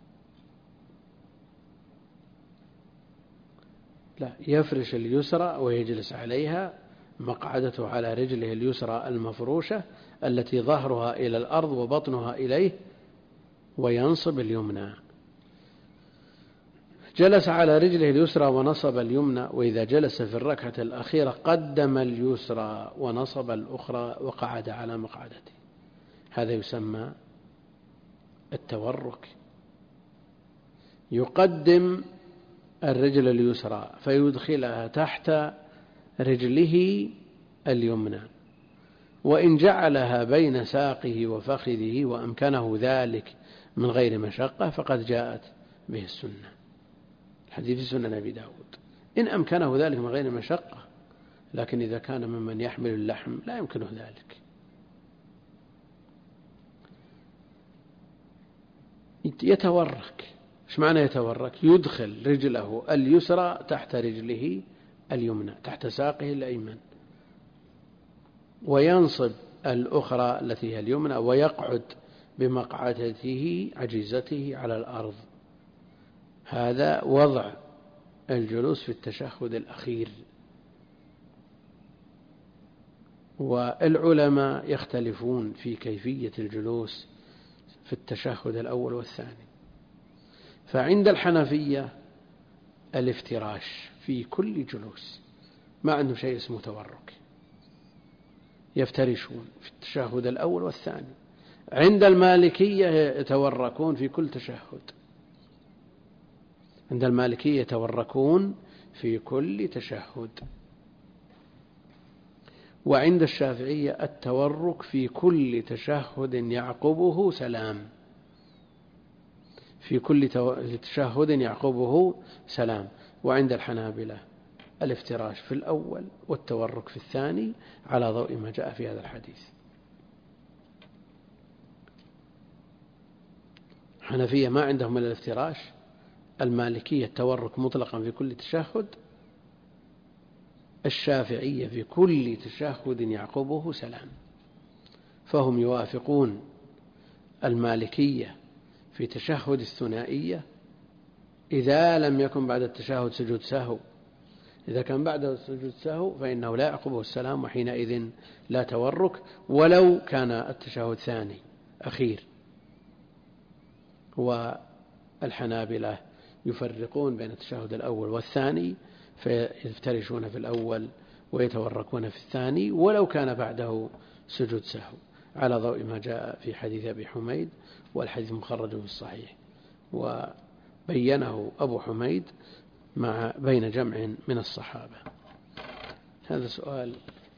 لا، يفرش اليسرى ويجلس عليها مقعدته على رجله اليسرى المفروشة التي ظهرها إلى الأرض وبطنها إليه، وينصب اليمنى. جلس على رجله اليسرى ونصب اليمنى. وإذا جلس في الركعة الأخيرة قدم اليسرى ونصب الأخرى وقعد على مقعدته. هذا يسمى التورك. يقدم الرجل اليسرى فيدخلها تحت رجله اليمنى، وإن جعلها بين ساقه وفخذه وأمكنه ذلك من غير مشقة فقد جاءت به السنة. الحديث في سنن أبي داود إن أمكنه ذلك من غير مشقة، لكن إذا كان ممن يحمل اللحم لا يمكنه ذلك. يتورك. إيش معنى يتورك؟ يدخل رجله اليسرى تحت رجله اليمنى تحت ساقه الأيمن، وينصب الأخرى التي هي اليمنى ويقعد بمقعدته عجيزته على الأرض. هذا وضع الجلوس في التشهد الأخير. والعلماء يختلفون في كيفية الجلوس في التشهد الأول والثاني. فعند الحنفية الافتراش في كل جلوس، ما عنده شيء اسمه تورك، يفترشون في التشهد الأول والثاني. عند المالكية يتوركون في كل تشهد، عند المالكية يتوركون في كل تشهد. وعند الشافعية التورك في كل تشهد يعقبه سلام، في كل تشهد يعقبه سلام. وعند الحنابلة الافتراش في الأول والتورك في الثاني على ضوء ما جاء في هذا الحديث. حنفية ما عندهم إلا الافتراش، المالكية التورك مطلقا في كل تشهد، الشافعية في كل تشهد يعقبه سلام. فهم يوافقون المالكية في تشهد الثنائية إذا لم يكن بعد التشهد سجود سهو. إذا كان بعده سجود سهو فإنه لا يعقبه السلام، وحينئذ لا تورك ولو كان التشهد ثاني أخير. والحنابلة يفرقون بين التشهد الأول والثاني، فيفترشون في الأول ويتوركون في الثاني ولو كان بعده سجود سهو، على ضوء ما جاء في حديث أبي حميد، والحديث مخرج في الصحيح، وبينه أبو حميد مع بين جمع من الصحابة. هذا سؤال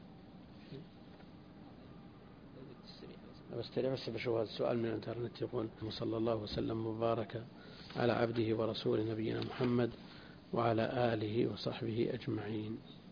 بستريع بس بشوف هذا السؤال من الانترنت، يقول: صلى الله وسلم وبارك على عبده ورسوله نبينا محمد وعلى آله وصحبه أجمعين.